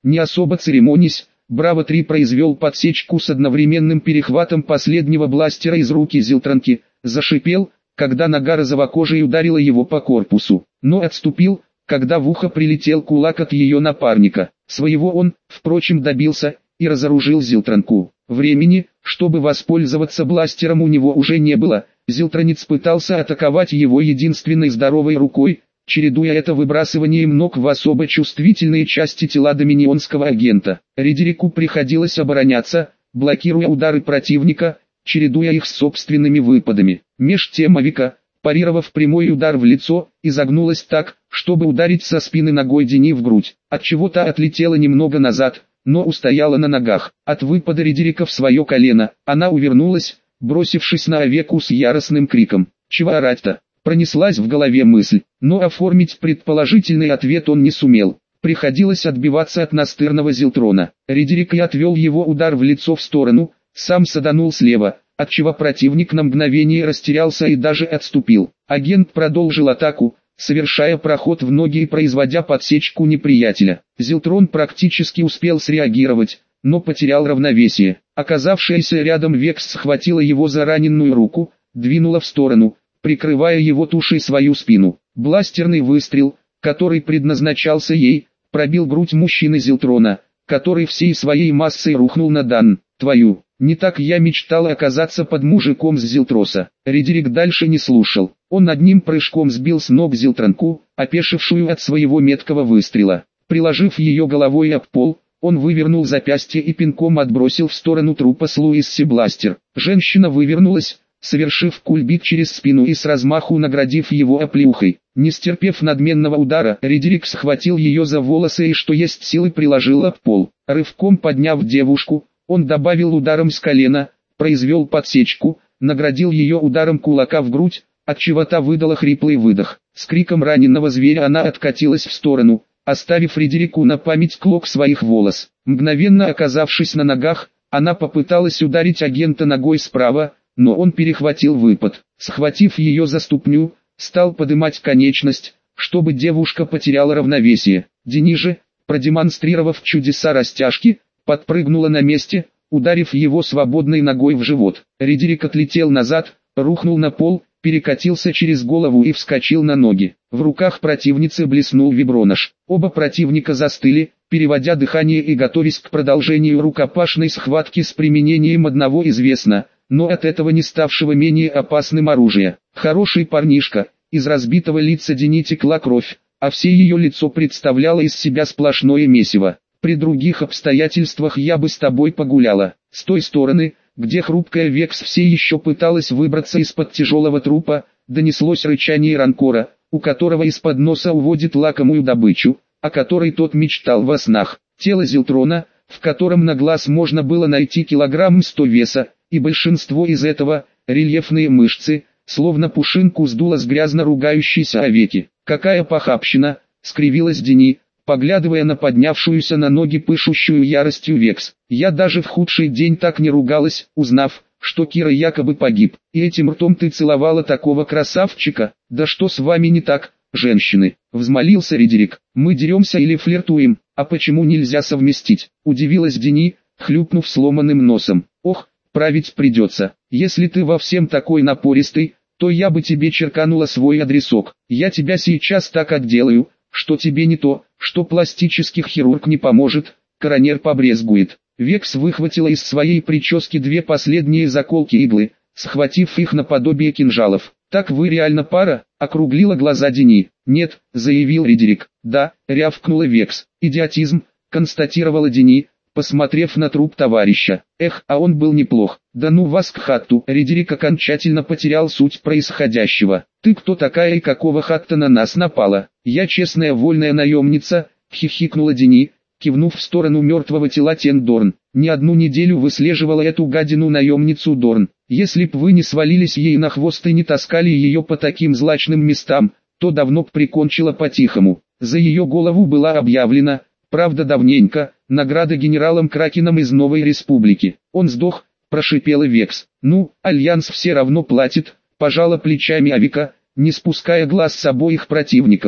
Speaker 1: Не особо церемонясь, Браво-три произвел подсечку с одновременным перехватом последнего бластера из руки Зилтранки, зашипел, когда нога розовокожей ударила его по корпусу, но отступил, когда в ухо прилетел кулак от ее напарника. Своего он, впрочем, добился и разоружил Зилтранку. Времени, чтобы воспользоваться бластером, у него уже не было. Зилтранец пытался атаковать его единственной здоровой рукой, чередуя это выбрасыванием ног в особо чувствительные части тела доминионского агента. Ридерику приходилось обороняться, блокируя удары противника, чередуя их с собственными выпадами. Меж тем Авика, парировав прямой удар в лицо, изогнулась так, чтобы ударить со спины ногой Дени в грудь. Отчего-то отлетела немного назад, но устояла на ногах. От выпада Ридерика в свое колено, она увернулась, бросившись на Авеку с яростным криком. «Чего орать-то?» Пронеслась в голове мысль, но оформить предположительный ответ он не сумел. Приходилось отбиваться от настырного Зилтрона. Ридерик и отвел его удар в лицо в сторону, сам саданул слева, отчего противник на мгновение растерялся и даже отступил. Агент продолжил атаку, совершая проход в ноги и производя подсечку неприятеля. Зилтрон практически успел среагировать, но потерял равновесие. Оказавшаяся рядом Векс схватила его за раненую руку, двинула в сторону, прикрывая его тушей свою спину. Бластерный выстрел, который предназначался ей, пробил грудь мужчины Зилтрона, который всей своей массой рухнул на дан. «Твою, не так я мечтал оказаться под мужиком с Зилтроса». Ридерик дальше не слушал. Он одним прыжком сбил с ног Зилтранку, опешившую от своего меткого выстрела. Приложив ее головой об пол, он вывернул запястье и пинком отбросил в сторону трупа с Луисси бластер. Женщина вывернулась, совершив кульбит через спину и с размаху наградив его оплеухой. Не стерпев надменного удара, Ридерик схватил ее за волосы и что есть силы приложил об пол. Рывком подняв девушку, он добавил ударом с колена, произвел подсечку, наградил ее ударом кулака в грудь, отчего та выдала хриплый выдох. С криком раненого зверя она откатилась в сторону, оставив Ридерику на память клок своих волос. Мгновенно оказавшись на ногах, она попыталась ударить агента ногой справа, но он перехватил выпад. Схватив ее за ступню, стал подымать конечность, чтобы девушка потеряла равновесие. Дени же, продемонстрировав чудеса растяжки, подпрыгнула на месте, ударив его свободной ногой в живот. Ридерик отлетел назад, рухнул на пол, перекатился через голову и вскочил на ноги. В руках противницы блеснул вибронож. Оба противника застыли, переводя дыхание и готовясь к продолжению рукопашной схватки с применением одного известно, но от этого не ставшего менее опасным оружия. Хороший парнишка, из разбитого лица Дени текла кровь, а все ее лицо представляло из себя сплошное месиво. При других обстоятельствах я бы с тобой погуляла. С той стороны, где хрупкая Векс все еще пыталась выбраться из-под тяжелого трупа, донеслось рычание Ранкора, у которого из-под носа уводит лакомую добычу, о которой тот мечтал во снах. Тело Зилтрона, в котором на глаз можно было найти килограмм сто веса, и большинство из этого, рельефные мышцы, словно пушинку сдуло с грязно ругающейся Авеки. «Какая похабщина!» — скривилась Дени, поглядывая на поднявшуюся на ноги пышущую яростью Векс. «Я даже в худший день так не ругалась, узнав, что Кира якобы погиб. И этим ртом ты целовала такого красавчика. Да что с вами не так, женщины?» — взмолился Ридерик. «Мы деремся или флиртуем, а почему нельзя совместить?» — удивилась Дени, хлюпнув сломанным носом. «Ох, править придется. Если ты во всем такой напористый, то я бы тебе черканула свой адресок. Я тебя сейчас так отделаю, что тебе не то, что пластический хирург не поможет, коронер побрезгует». Векс выхватила из своей прически две последние заколки иглы, схватив их наподобие кинжалов. «Так вы реально пара?» — округлила глаза Дени. «Нет», — заявил Ридерик. «Да», — рявкнула Векс. «Идиотизм», — констатировала Дени, посмотрев на труп товарища. «Эх, а он был неплох. Да ну вас к хатту!» Ридерик окончательно потерял суть происходящего. «Ты кто такая и какого хатта на нас напала?» «Я честная вольная наемница», — хихикнула Дени, кивнув в сторону мертвого тела Тен Дорн. «Не одну неделю выслеживала эту гадину наемницу Дорн. Если б вы не свалились ей на хвост и не таскали ее по таким злачным местам, то давно б прикончила по-тихому. За ее голову была объявлена, правда давненько, награда генералом Кракеном из Новой Республики. Он сдох», — прошипела Векс. «Ну, Альянс все равно платит», — пожала плечами Авика, не спуская глаз с обоих противников.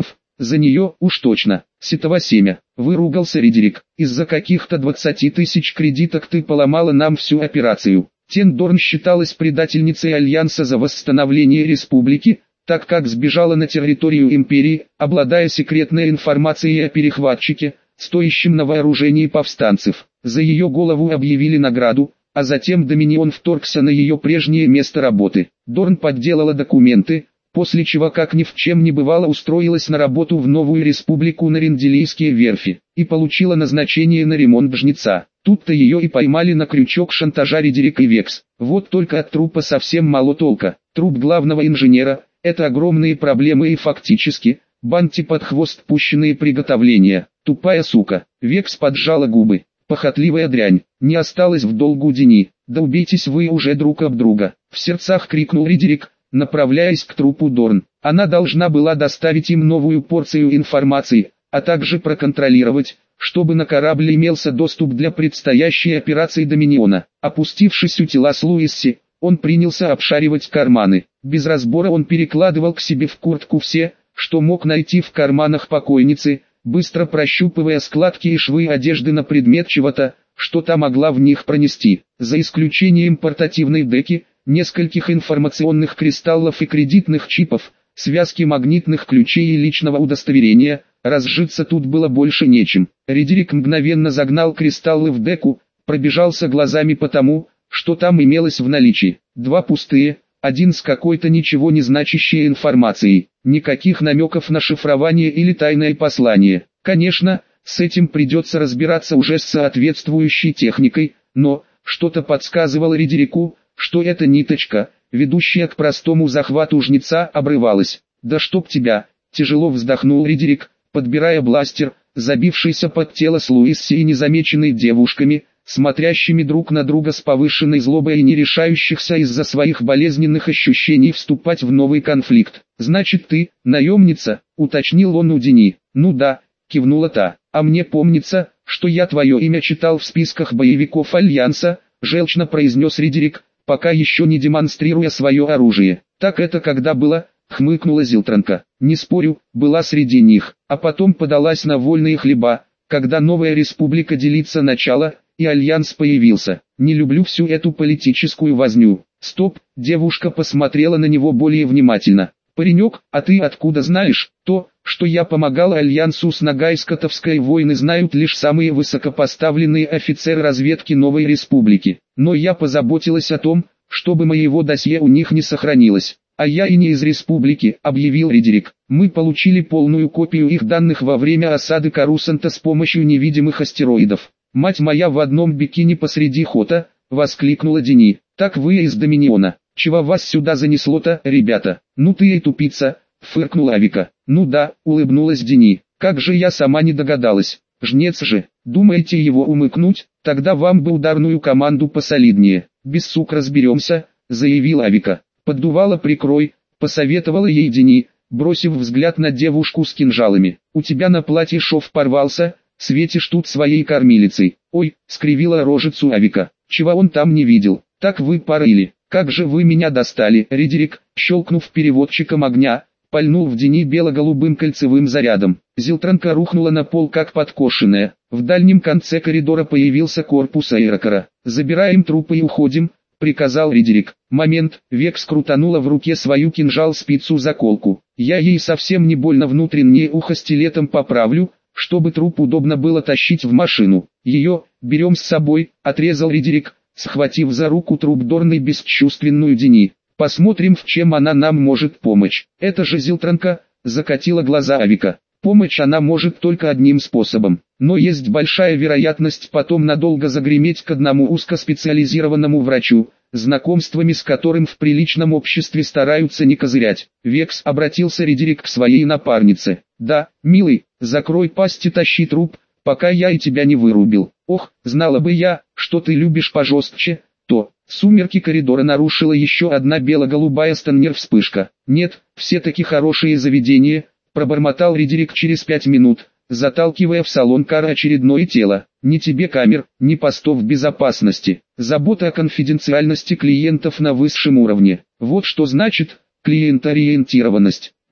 Speaker 1: За нее, уж точно. Ситого семя. Выругался Ридерик. Из-за каких-то двадцати тысяч кредиток ты поломала нам всю операцию. Тендорн считалась предательницей Альянса за восстановление республики, так как сбежала на территорию империи, обладая секретной информацией о перехватчике, стоящем на вооружении повстанцев. За ее голову объявили награду, а затем Доминион вторгся на ее прежнее место работы. Дорн подделала документы, после чего как ни в чем не бывало устроилась на работу в новую республику на Ренделийские верфи, и получила назначение на ремонт жнеца. Тут-то ее и поймали на крючок шантажа Ридерик и Векс. Вот только от трупа совсем мало толка. Труп главного инженера – это огромные проблемы и фактически, Банти под хвост пущенные приготовления. Тупая сука. Векс поджала губы. Похотливая дрянь. Не осталось в долгу Дени. Да убейтесь вы уже друг об друга. В сердцах крикнул Ридерик, направляясь к трупу Дорн. Она должна была доставить им новую порцию информации, а также проконтролировать, чтобы на корабле имелся доступ для предстоящей операции Доминиона. Опустившись у тела с Луисси, он принялся обшаривать карманы. Без разбора он перекладывал к себе в куртку все, что мог найти в карманах покойницы, быстро прощупывая складки и швы одежды на предмет чего-то, что та могла в них пронести. За исключением портативной деки, нескольких информационных кристаллов и кредитных чипов, связки магнитных ключей и личного удостоверения, разжиться тут было больше нечем. Ридерик мгновенно загнал кристаллы в деку, пробежался глазами по тому, что там имелось в наличии. Два пустые, один с какой-то ничего не значащей информацией. Никаких намеков на шифрование или тайное послание. Конечно, с этим придется разбираться уже с соответствующей техникой, но что-то подсказывало Ридерику, что эта ниточка, ведущая к простому захвату жнеца, обрывалась. «Да чтоб тебя!» – тяжело вздохнул Ридерик, подбирая бластер, забившийся под тело с Луисси и незамеченной девушками, смотрящими друг на друга с повышенной злобой и не решающихся из-за своих болезненных ощущений вступать в новый конфликт. «Значит ты, наемница?» – уточнил он у Дени. «Ну да», – кивнула та. «А мне помнится, что я твое имя читал в списках боевиков Альянса», – желчно произнес Ридерик, пока еще не демонстрируя свое оружие. «Так это когда было?» – хмыкнула Зилтранка. «Не спорю, была среди них, а потом подалась на вольные хлеба, когда новая республика делится начало, и Альянс появился. Не люблю всю эту политическую возню». «Стоп», девушка посмотрела на него более внимательно. «Паренек, а ты откуда знаешь? То, что я помогал Альянсу с Ногайскотовской войны, знают лишь самые высокопоставленные офицеры разведки новой республики. Но я позаботилась о том, чтобы моего досье у них не сохранилось. А я и не из республики», — объявил Ридерик. «Мы получили полную копию их данных во время осады Карусанта с помощью невидимых астероидов». «Мать моя, в одном бикини посреди хота!» — воскликнула Дени. «Так вы из Доминиона. Чего вас сюда занесло-то, ребята?» «Ну ты и тупица!» — фыркнула Авика. «Ну да», — улыбнулась Дени. «Как же я сама не догадалась. Жнец же, думаете его умыкнуть? Тогда вам бы ударную команду посолиднее». «Без сук разберемся», — заявила Авика. «Поддувало прикрой», — посоветовала ей Дени, бросив взгляд на девушку с кинжалами. «У тебя на платье шов порвался, светишь тут своей кормилицей». «Ой», — скривила рожицу Авика. «Чего он там не видел? Так вы порыли. Как же вы меня достали!» Ридерик, щелкнув переводчиком огня, пальнул в Дени бело-голубым кольцевым зарядом. Зилтранка рухнула на пол как подкошенная. В дальнем конце коридора появился корпус аэрокара. «Забираем трупы и уходим», — приказал Ридерик. Момент, Векс крутанула в руке свою кинжал-спицу-заколку. «Я ей совсем не больно внутреннее ухо стилетом поправлю, чтобы труп удобно было тащить в машину. Ее берем с собой», — отрезал Ридерик, схватив за руку труп Дорн и бесчувственную Дени. «Посмотрим, в чем она нам может помочь». «Это же Зилтранка», — закатила глаза Авика. «Помочь она может только одним способом. Но есть большая вероятность потом надолго загреметь к одному узкоспециализированному врачу, знакомствами с которым в приличном обществе стараются не козырять». Векс, обратился Ридерик к своей напарнице. «Да, милый, закрой пасть и тащи труп, пока я и тебя не вырубил. Ох, знала бы я, что ты любишь пожестче, то...» Сумерки коридора нарушила еще одна бело-голубая станнер-вспышка. «Нет, все-таки хорошие заведения», — пробормотал Ридерик через пять минут, заталкивая в салон кара очередное тело. «Ни тебе камер, ни постов безопасности. Забота о конфиденциальности клиентов на высшем уровне. Вот что значит клиентоориентированность».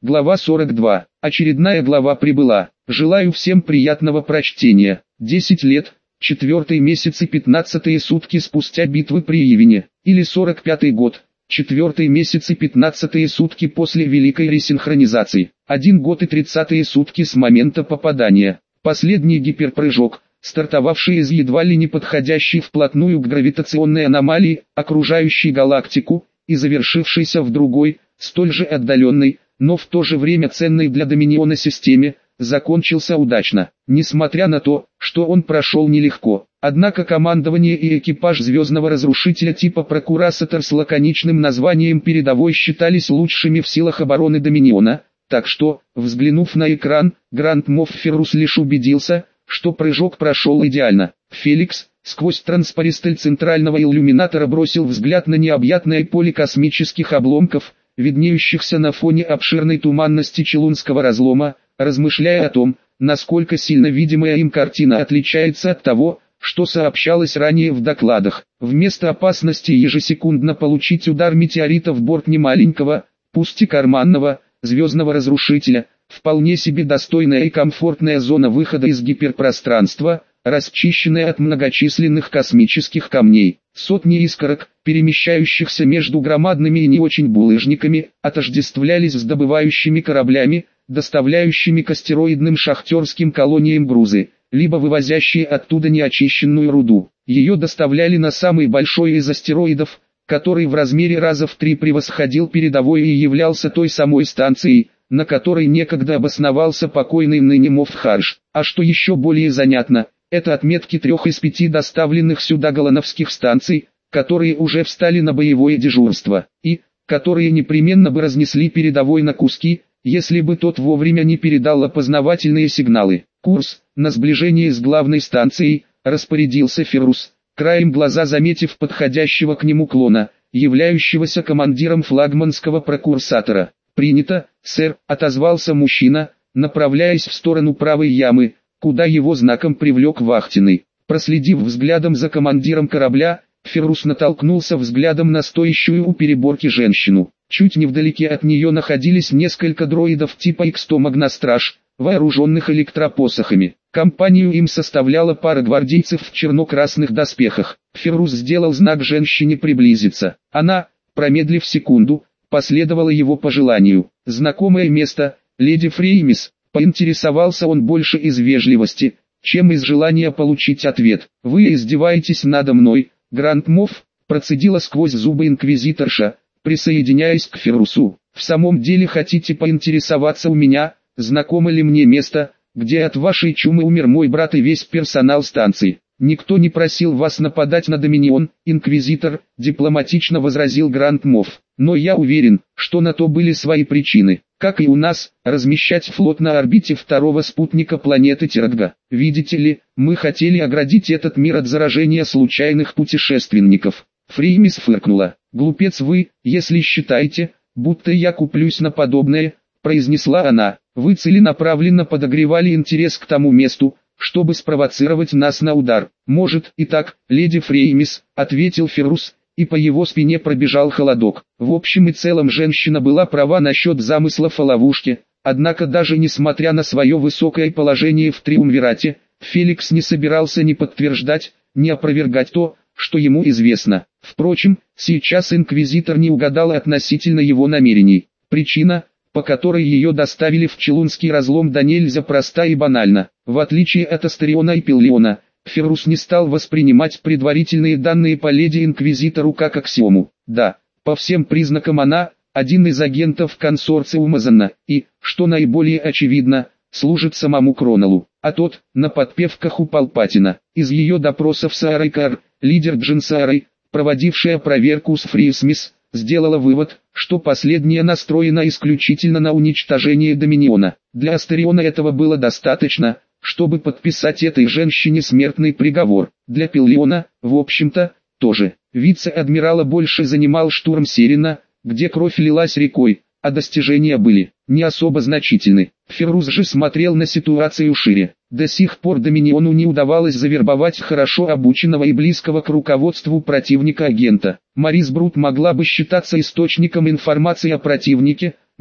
Speaker 1: Глава сорок два. Очередная глава прибыла. Желаю всем приятного прочтения. десять лет, четвертый месяц и пятнадцатые сутки спустя битвы при Ивине, или сорок пятый год, четвертый месяц и пятнадцатые сутки после Великой Ресинхронизации, один год и тридцатые сутки с момента попадания. Последний гиперпрыжок, стартовавший из едва ли не подходящей вплотную к гравитационной аномалии, окружающей галактику, и завершившийся в другой, столь же отдаленной, но в то же время ценной для Доминиона системе, закончился удачно, несмотря на то, что он прошел нелегко. Однако командование и экипаж звездного разрушителя типа Прокурасатор с лаконичным названием «Передовой» считались лучшими в силах обороны Доминиона, так что, взглянув на экран, Гранд Мофф Феррус лишь убедился, что прыжок прошел идеально. Феликс, сквозь транспаристель центрального иллюминатора, бросил взгляд на необъятное поле космических обломков, виднеющихся на фоне обширной туманности Челунского разлома, размышляя о том, насколько сильно видимая им картина отличается от того, что сообщалось ранее в докладах. Вместо опасности ежесекундно получить удар метеорита в борт немаленького, пусть и карманного, звездного разрушителя, вполне себе достойная и комфортная зона выхода из гиперпространства, расчищенная от многочисленных космических камней. Сотни искорок, перемещающихся между громадными и не очень булыжниками, отождествлялись с добывающими кораблями, доставляющими к астероидным шахтерским колониям грузы, либо вывозящие оттуда неочищенную руду. Ее доставляли на самый большой из астероидов, который в размере раза в три превосходил Передовой и являлся той самой станцией, на которой некогда обосновался покойный ныне Мофф Харш. А что еще более занятно, это отметки трех из пяти доставленных сюда галановских станций, которые уже встали на боевое дежурство, и, которые непременно бы разнесли Передовой на куски, если бы тот вовремя не передал опознавательные сигналы. Курс на сближение с главной станцией, распорядился Феррус, краем глаза заметив подходящего к нему клона, являющегося командиром флагманского прокурсатора. «Принято, сэр», — отозвался мужчина, направляясь в сторону правой ямы, куда его знаком привлек вахтенный. Проследив взглядом за командиром корабля, Феррус натолкнулся взглядом на стоящую у переборки женщину. Чуть невдалеке от нее находились несколько дроидов типа икс сто Магнастраж, вооруженных электропосохами. Компанию им составляла пара гвардейцев в черно-красных доспехах. Феррус сделал знак женщине приблизиться. Она, промедлив секунду, последовала его пожеланию. «Знакомое место, леди Фреймис», — поинтересовался он больше из вежливости, чем из желания получить ответ. «Вы издеваетесь надо мной, Гранд Мофф», — процедила сквозь зубы инквизиторша, присоединяясь к Феррусу. «В самом деле хотите поинтересоваться у меня, знакомо ли мне место, где от вашей чумы умер мой брат и весь персонал станции?» «Никто не просил вас нападать на Доминион, инквизитор», — дипломатично возразил Гранд Мофф. «Но я уверен, что на то были свои причины, как и у нас, размещать флот на орбите второго спутника планеты Тирдга. Видите ли, мы хотели оградить этот мир от заражения случайных путешественников». Фреймис фыркнула. «Глупец вы, если считаете, будто я куплюсь на подобное», — произнесла она. «Вы целенаправленно подогревали интерес к тому месту, чтобы спровоцировать нас на удар». «Может и так, леди Фреймис», — ответил Феррус, и по его спине пробежал холодок. В общем и целом женщина была права насчет замыслов о ловушке, однако даже несмотря на свое высокое положение в Триумвирате, Феликс не собирался ни подтверждать, ни опровергать то, что ему известно. Впрочем, сейчас инквизитор не угадал относительно его намерений. Причина, по которой ее доставили в Челунский разлом, да нельзя проста и банальна. В отличие от Астериона и Пиллиона, Феррус не стал воспринимать предварительные данные по леди Инквизитору как аксиому. Да, по всем признакам она – один из агентов консорциума Занна, и, что наиболее очевидно, служит самому Кронолу, а тот – на подпевках у Палпатина. Из ее допросов Саарой Карр, лидер Джинсаарой, проводившая проверку с Фрисмис, сделала вывод, что последняя настроена исключительно на уничтожение Доминиона. Для Астериона этого было достаточно, чтобы подписать этой женщине смертный приговор. Для Пиллиона, в общем-то, тоже. Вице-адмирала больше занимал штурм Серина, где кровь лилась рекой, а достижения были не особо значительны. Феррус же смотрел на ситуацию шире. До сих пор Доминиону не удавалось завербовать хорошо обученного и близкого к руководству противника агента. Марис Брут могла бы считаться источником информации о противнике, но,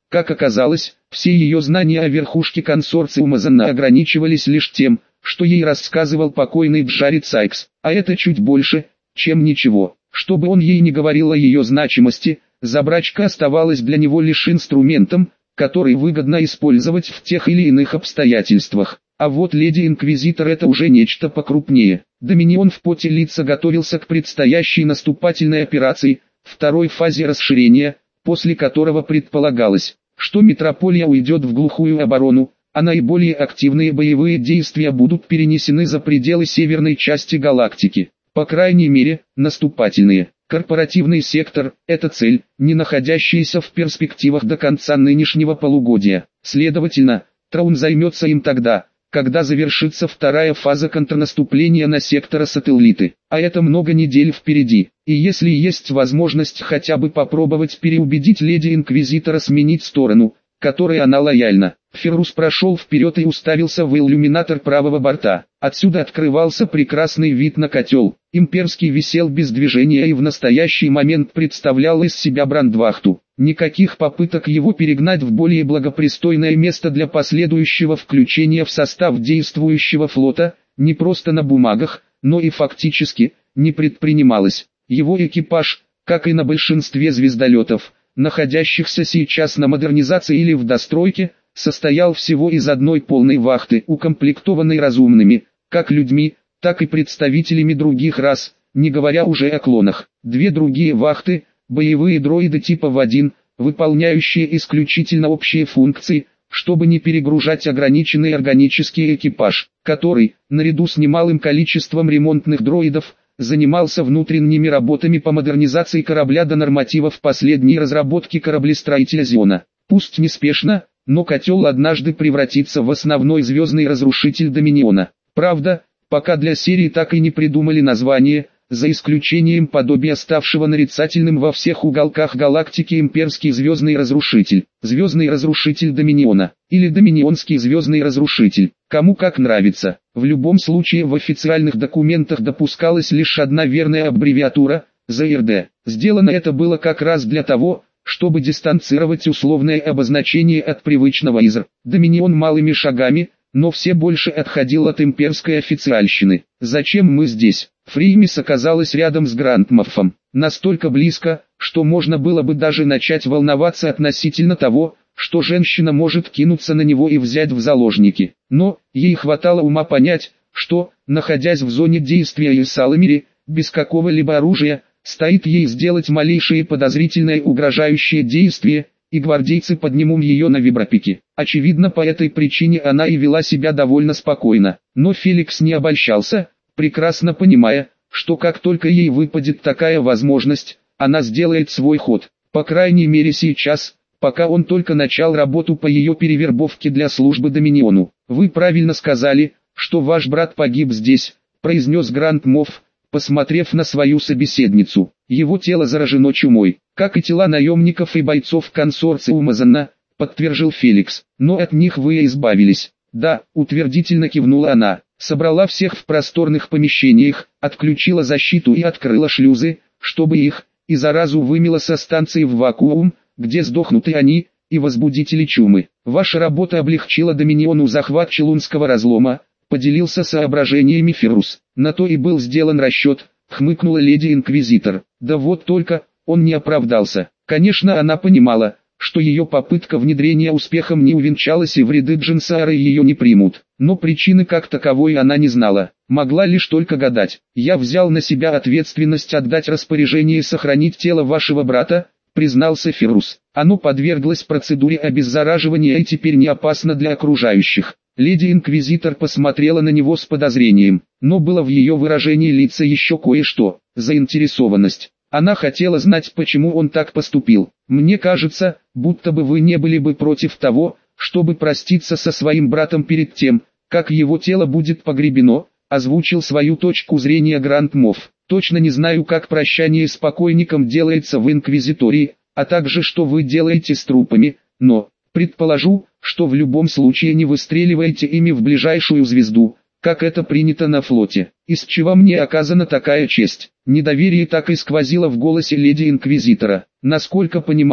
Speaker 1: Как оказалось, все ее знания о верхушке консорциума Занна ограничивались лишь тем, что ей рассказывал покойный Джаред Сайкс, а это чуть больше, чем ничего. Что бы он ей ни говорил о ее значимости, Забрачка оставалась для него лишь инструментом, который выгодно использовать в тех или иных обстоятельствах. А вот леди-инквизитор — это уже нечто покрупнее. Доминион в поте лица готовился к предстоящей наступательной операции, второй фазе расширения, после которого предполагалось, что метрополия уйдет в глухую оборону, а наиболее активные боевые действия будут перенесены за пределы северной части галактики. По крайней мере, наступательные. Корпоративный сектор – это цель, не находящаяся в перспективах до конца нынешнего полугодия. Следовательно, Траун займется им тогда, когда завершится вторая фаза контрнаступления на сектора-сателлиты. А это много недель впереди. И если есть возможность хотя бы попробовать переубедить леди-инквизитора сменить сторону, которой она лояльна. Феррус прошел вперед и уставился в иллюминатор правого борта. Отсюда открывался прекрасный вид на котел. Имперский висел без движения и в настоящий момент представлял из себя брандвахту. Никаких попыток его перегнать в более благопристойное место для последующего включения в состав действующего флота, не просто на бумагах, но и фактически, не предпринималось. Его экипаж, как и на большинстве звездолетов, находящихся сейчас на модернизации или в достройке, состоял всего из одной полной вахты, укомплектованной разумными, как людьми, так и представителями других рас, не говоря уже о клонах. Две другие вахты, боевые дроиды типа В один, выполняющие исключительно общие функции, чтобы не перегружать ограниченный органический экипаж, который, наряду с немалым количеством ремонтных дроидов, занимался внутренними работами по модернизации корабля до нормативов последней разработки кораблестроителя Зиона. Пусть неспешно, но котел однажды превратится в основной звездный разрушитель Доминиона. Правда, пока для серии так и не придумали название, за исключением подобия ставшего нарицательным во всех уголках галактики имперский звездный разрушитель, звездный разрушитель Доминиона, или доминионский звездный разрушитель, кому как нравится. В любом случае в официальных документах допускалась лишь одна верная аббревиатура – зэ эр дэ. Сделано это было как раз для того, чтобы дистанцировать условное обозначение от привычного ИЗР. Доминион малыми шагами, но все больше отходил от имперской официальщины. Зачем мы здесь? Фримис оказалась рядом с Грандмоффом, настолько близко, что можно было бы даже начать волноваться относительно того, что женщина может кинуться на него и взять в заложники. Но, ей хватало ума понять, что, находясь в зоне действия Исаламири, без какого-либо оружия, стоит ей сделать малейшее подозрительное угрожающее действие, и гвардейцы поднимут ее на вибропике. Очевидно, по этой причине она и вела себя довольно спокойно. Но Феликс не обольщался, прекрасно понимая, что как только ей выпадет такая возможность, она сделает свой ход. По крайней мере сейчас, пока он только начал работу по ее перевербовке для службы Доминиону. «Вы правильно сказали, что ваш брат погиб здесь», — произнес Гранд-Мофф, посмотрев на свою собеседницу. «Его тело заражено чумой, как и тела наемников и бойцов консорциума Занна», — подтвердил Феликс. «Но от них вы избавились». «Да», — утвердительно кивнула она. Собрала всех в просторных помещениях, отключила защиту и открыла шлюзы, чтобы их, и заразу вымела со станции в вакуум, где сдохнут и они, и возбудители чумы. Ваша работа облегчила Доминиону захват Челунского разлома, поделился соображениями Феррус. На то и был сделан расчет, хмыкнула леди-инквизитор. Да вот только, он не оправдался. Конечно, она понимала, что ее попытка внедрения успехом не увенчалась и в ряды Джинсаары ее не примут. Но причины как таковой она не знала, могла лишь только гадать. «Я взял на себя ответственность отдать распоряжение сохранить тело вашего брата», признался Феррус. «Оно подверглось процедуре обеззараживания и теперь не опасно для окружающих». Леди-инквизитор посмотрела на него с подозрением, но было в ее выражении лица еще кое-что, заинтересованность. Она хотела знать, почему он так поступил. «Мне кажется, будто бы вы не были бы против того, чтобы проститься со своим братом перед тем, как его тело будет погребено», озвучил свою точку зрения Гранд-Мофф. «Точно не знаю, как прощание с покойником делается в Инквизитории, а также что вы делаете с трупами, но, предположу, что в любом случае не выстреливаете ими в ближайшую звезду, как это принято на флоте. Из чего мне оказана такая честь?» Недоверие так и сквозило в голосе леди-инквизитора. «Насколько понимаю,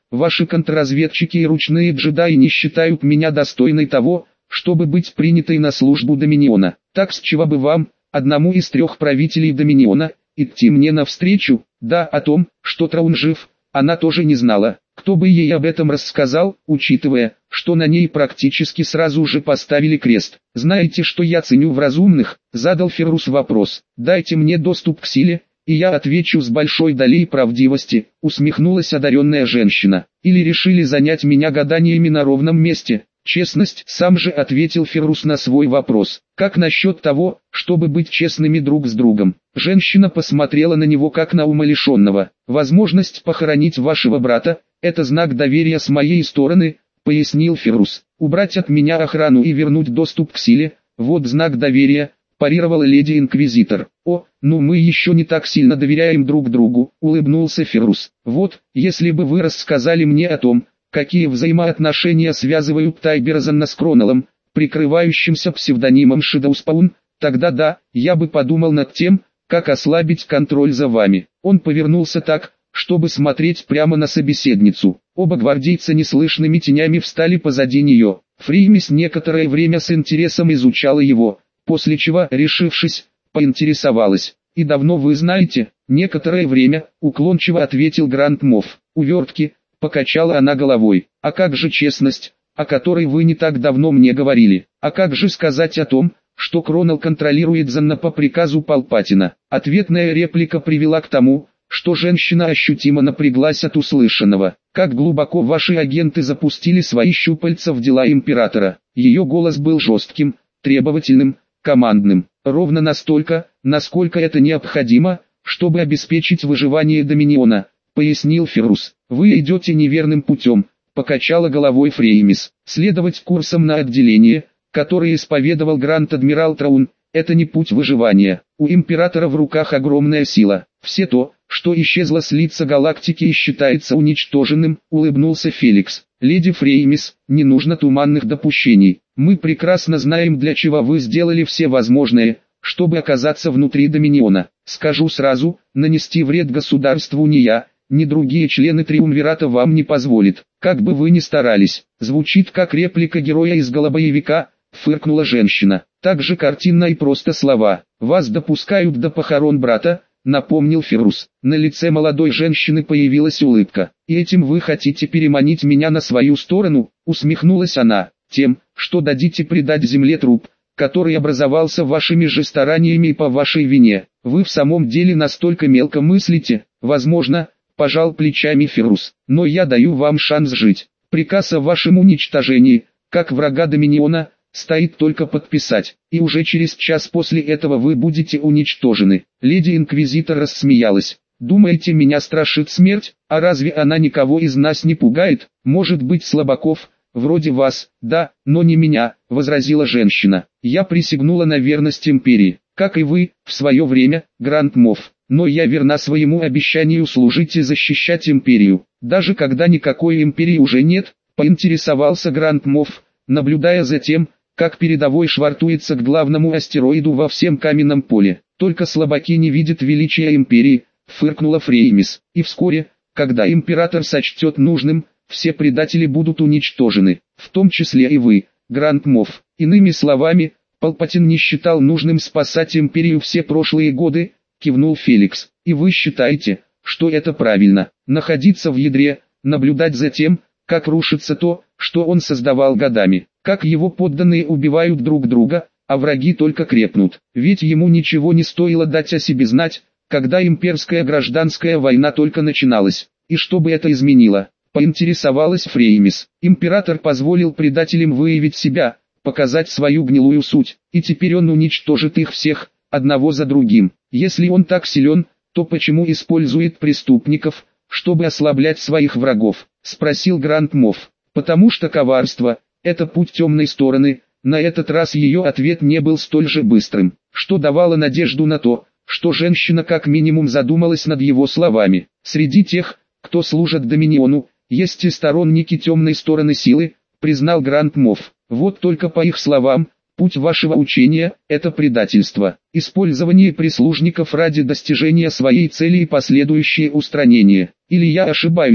Speaker 1: ваши контрразведчики и ручные джедаи не считают меня достойной того, чтобы быть принятой на службу Доминиона. Так с чего бы вам, одному из трех правителей Доминиона, идти мне навстречу? Да, о том, что Траун жив, она тоже не знала. Кто бы ей об этом рассказал, учитывая, что на ней практически сразу же поставили крест. «Знаете, что я ценю в разумных?» – задал Феррус вопрос. «Дайте мне доступ к силе, и я отвечу с большой долей правдивости», – усмехнулась одаренная женщина. «Или решили занять меня гаданиями на ровном месте?» «Честность», — сам же ответил Феррус на свой вопрос. «Как насчет того, чтобы быть честными друг с другом?» Женщина посмотрела на него как на умалишенного. «Возможность похоронить вашего брата — это знак доверия с моей стороны», — пояснил Феррус. «Убрать от меня охрану и вернуть доступ к силе — вот знак доверия», — парировала леди-инквизитор. «О, ну мы еще не так сильно доверяем друг другу», — улыбнулся Феррус. «Вот, если бы вы рассказали мне о том, какие взаимоотношения связывают Тайберзанна с Кроналом, прикрывающимся псевдонимом Шидоуспаун, тогда да, я бы подумал над тем, как ослабить контроль за вами». Он повернулся так, чтобы смотреть прямо на собеседницу. Оба гвардейца неслышными тенями встали позади нее. Фреймис некоторое время с интересом изучала его, после чего, решившись, поинтересовалась. «И давно вы знаете?» «Некоторое время», — уклончиво ответил Гранд Мофф. «Увертки», — покачала она головой. «А как же честность, о которой вы не так давно мне говорили? А как же сказать о том, что Кронал контролирует Занна по приказу Палпатина?» Ответная реплика привела к тому, что женщина ощутимо напряглась от услышанного. «Как глубоко ваши агенты запустили свои щупальца в дела императора?» Ее голос был жестким, требовательным, командным. «Ровно настолько, насколько это необходимо, чтобы обеспечить выживание Доминиона», — пояснил Феррус. «Вы идете неверным путем», — покачала головой Фреймис. «Следовать курсом на отделение, который исповедовал Гранд-адмирал Траун, это не путь выживания. У императора в руках огромная сила. Все то, что исчезло с лица галактики и считается уничтоженным», — улыбнулся Феликс. «Леди Фреймис, не нужно туманных допущений. Мы прекрасно знаем, для чего вы сделали все возможное, чтобы оказаться внутри Доминиона. Скажу сразу, нанести вред государству ни я, ни другие члены Триумвирата вам не позволит, как бы вы ни старались». Звучит как реплика героя из голобоевика, фыркнула женщина. Так же картинно и просто слова. «Вас допускают до похорон брата», — напомнил Феррус. На лице молодой женщины появилась улыбка. «И этим вы хотите переманить меня на свою сторону?» — усмехнулась она. «Тем, что дадите предать земле труп, который образовался вашими же стараниями и по вашей вине. Вы в самом деле настолько мелко мыслите?» «Возможно», — пожал плечами Феррус. «Но я даю вам шанс жить. Приказ о вашем уничтожении, как врага Доминиона, стоит только подписать, и уже через час после этого вы будете уничтожены». Леди-инквизитор рассмеялась. «Думаете, меня страшит смерть? А разве она никого из нас не пугает? Может быть, слабаков, вроде вас, да, но не меня», — возразила женщина. «Я присягнула на верность империи, как и вы, в свое время, Гранд Мофф. Но я верна своему обещанию служить и защищать империю, даже когда никакой империи уже нет», — поинтересовался Гранд Мофф, наблюдая за тем, как передовой швартуется к главному астероиду во всем каменном поле. «Только слабаки не видят величия империи», — фыркнула Фреймис. «И вскоре, когда император сочтет нужным, все предатели будут уничтожены, в том числе и вы, Гранд Мофф. Иными словами, Палпатин не считал нужным спасать империю все прошлые годы», — кивнул Феликс. «И вы считаете, что это правильно, находиться в ядре, наблюдать за тем, как рушится то, что он создавал годами, как его подданные убивают друг друга, а враги только крепнут. Ведь ему ничего не стоило дать о себе знать, когда имперская гражданская война только начиналась. И чтобы это изменило?» — поинтересовалась Фреймис. «Император позволил предателям выявить себя, показать свою гнилую суть, и теперь он уничтожит их всех, одного за другим. Если он так силен, то почему использует преступников, чтобы ослаблять своих врагов?» — спросил Гранд Мофф. «Потому что коварство — это путь темной стороны». На этот раз ее ответ не был столь же быстрым, что давало надежду на то, что женщина как минимум задумалась над его словами. «Среди тех, кто служит Доминиону, есть и сторонники темной стороны силы», — признал Гранд Мофф. «Вот только по их словам, путь вашего учения — это предательство, использование прислужников ради достижения своей цели и последующее устранение. Или я ошибаюсь?» —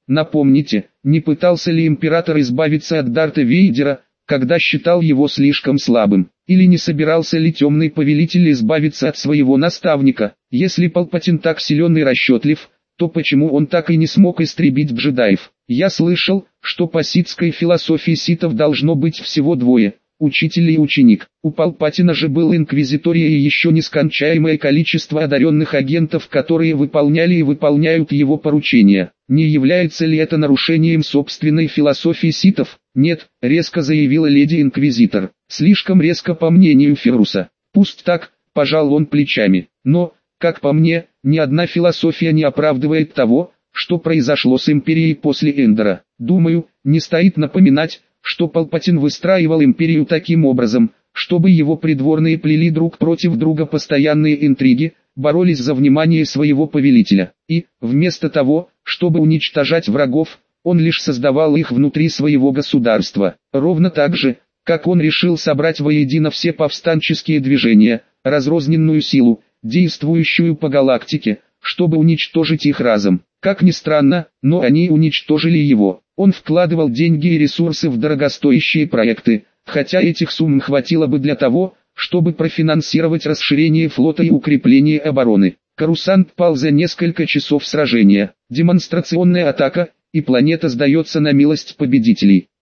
Speaker 1: Напомните, не пытался ли император избавиться от Дарта Вейдера, когда считал его слишком слабым? Или не собирался ли темный повелитель избавиться от своего наставника? Если Палпатин так силен и расчетлив, то почему он так и не смог истребить джедаев? Я слышал, что по ситской философии ситов должно быть всего двое – учитель и ученик. У Палпатина же был инквизитория и еще нескончаемое количество одаренных агентов, которые выполняли и выполняют его поручения. Не является ли это нарушением собственной философии ситов? Нет, резко заявила леди-инквизитор. Слишком резко по мнению Ферруса. Пусть так, пожал он плечами. Но, как по мне, ни одна философия не оправдывает того, что произошло с империей после Эндора. Думаю, не стоит напоминать, что Палпатин выстраивал империю таким образом, чтобы его придворные плели друг против друга постоянные интриги, боролись за внимание своего повелителя. И, вместо того, чтобы уничтожать врагов, он лишь создавал их внутри своего государства. Ровно так же, как он решил собрать воедино все повстанческие движения, разрозненную силу, действующую по галактике, чтобы уничтожить их разом. Как ни странно, но они уничтожили его. Он вкладывал деньги и ресурсы в дорогостоящие проекты, хотя этих сумм хватило бы для того, чтобы профинансировать расширение флота и укрепление обороны. Корусант пал за несколько часов сражения. Демонстрационная атака, и планета сдается на милость победителей.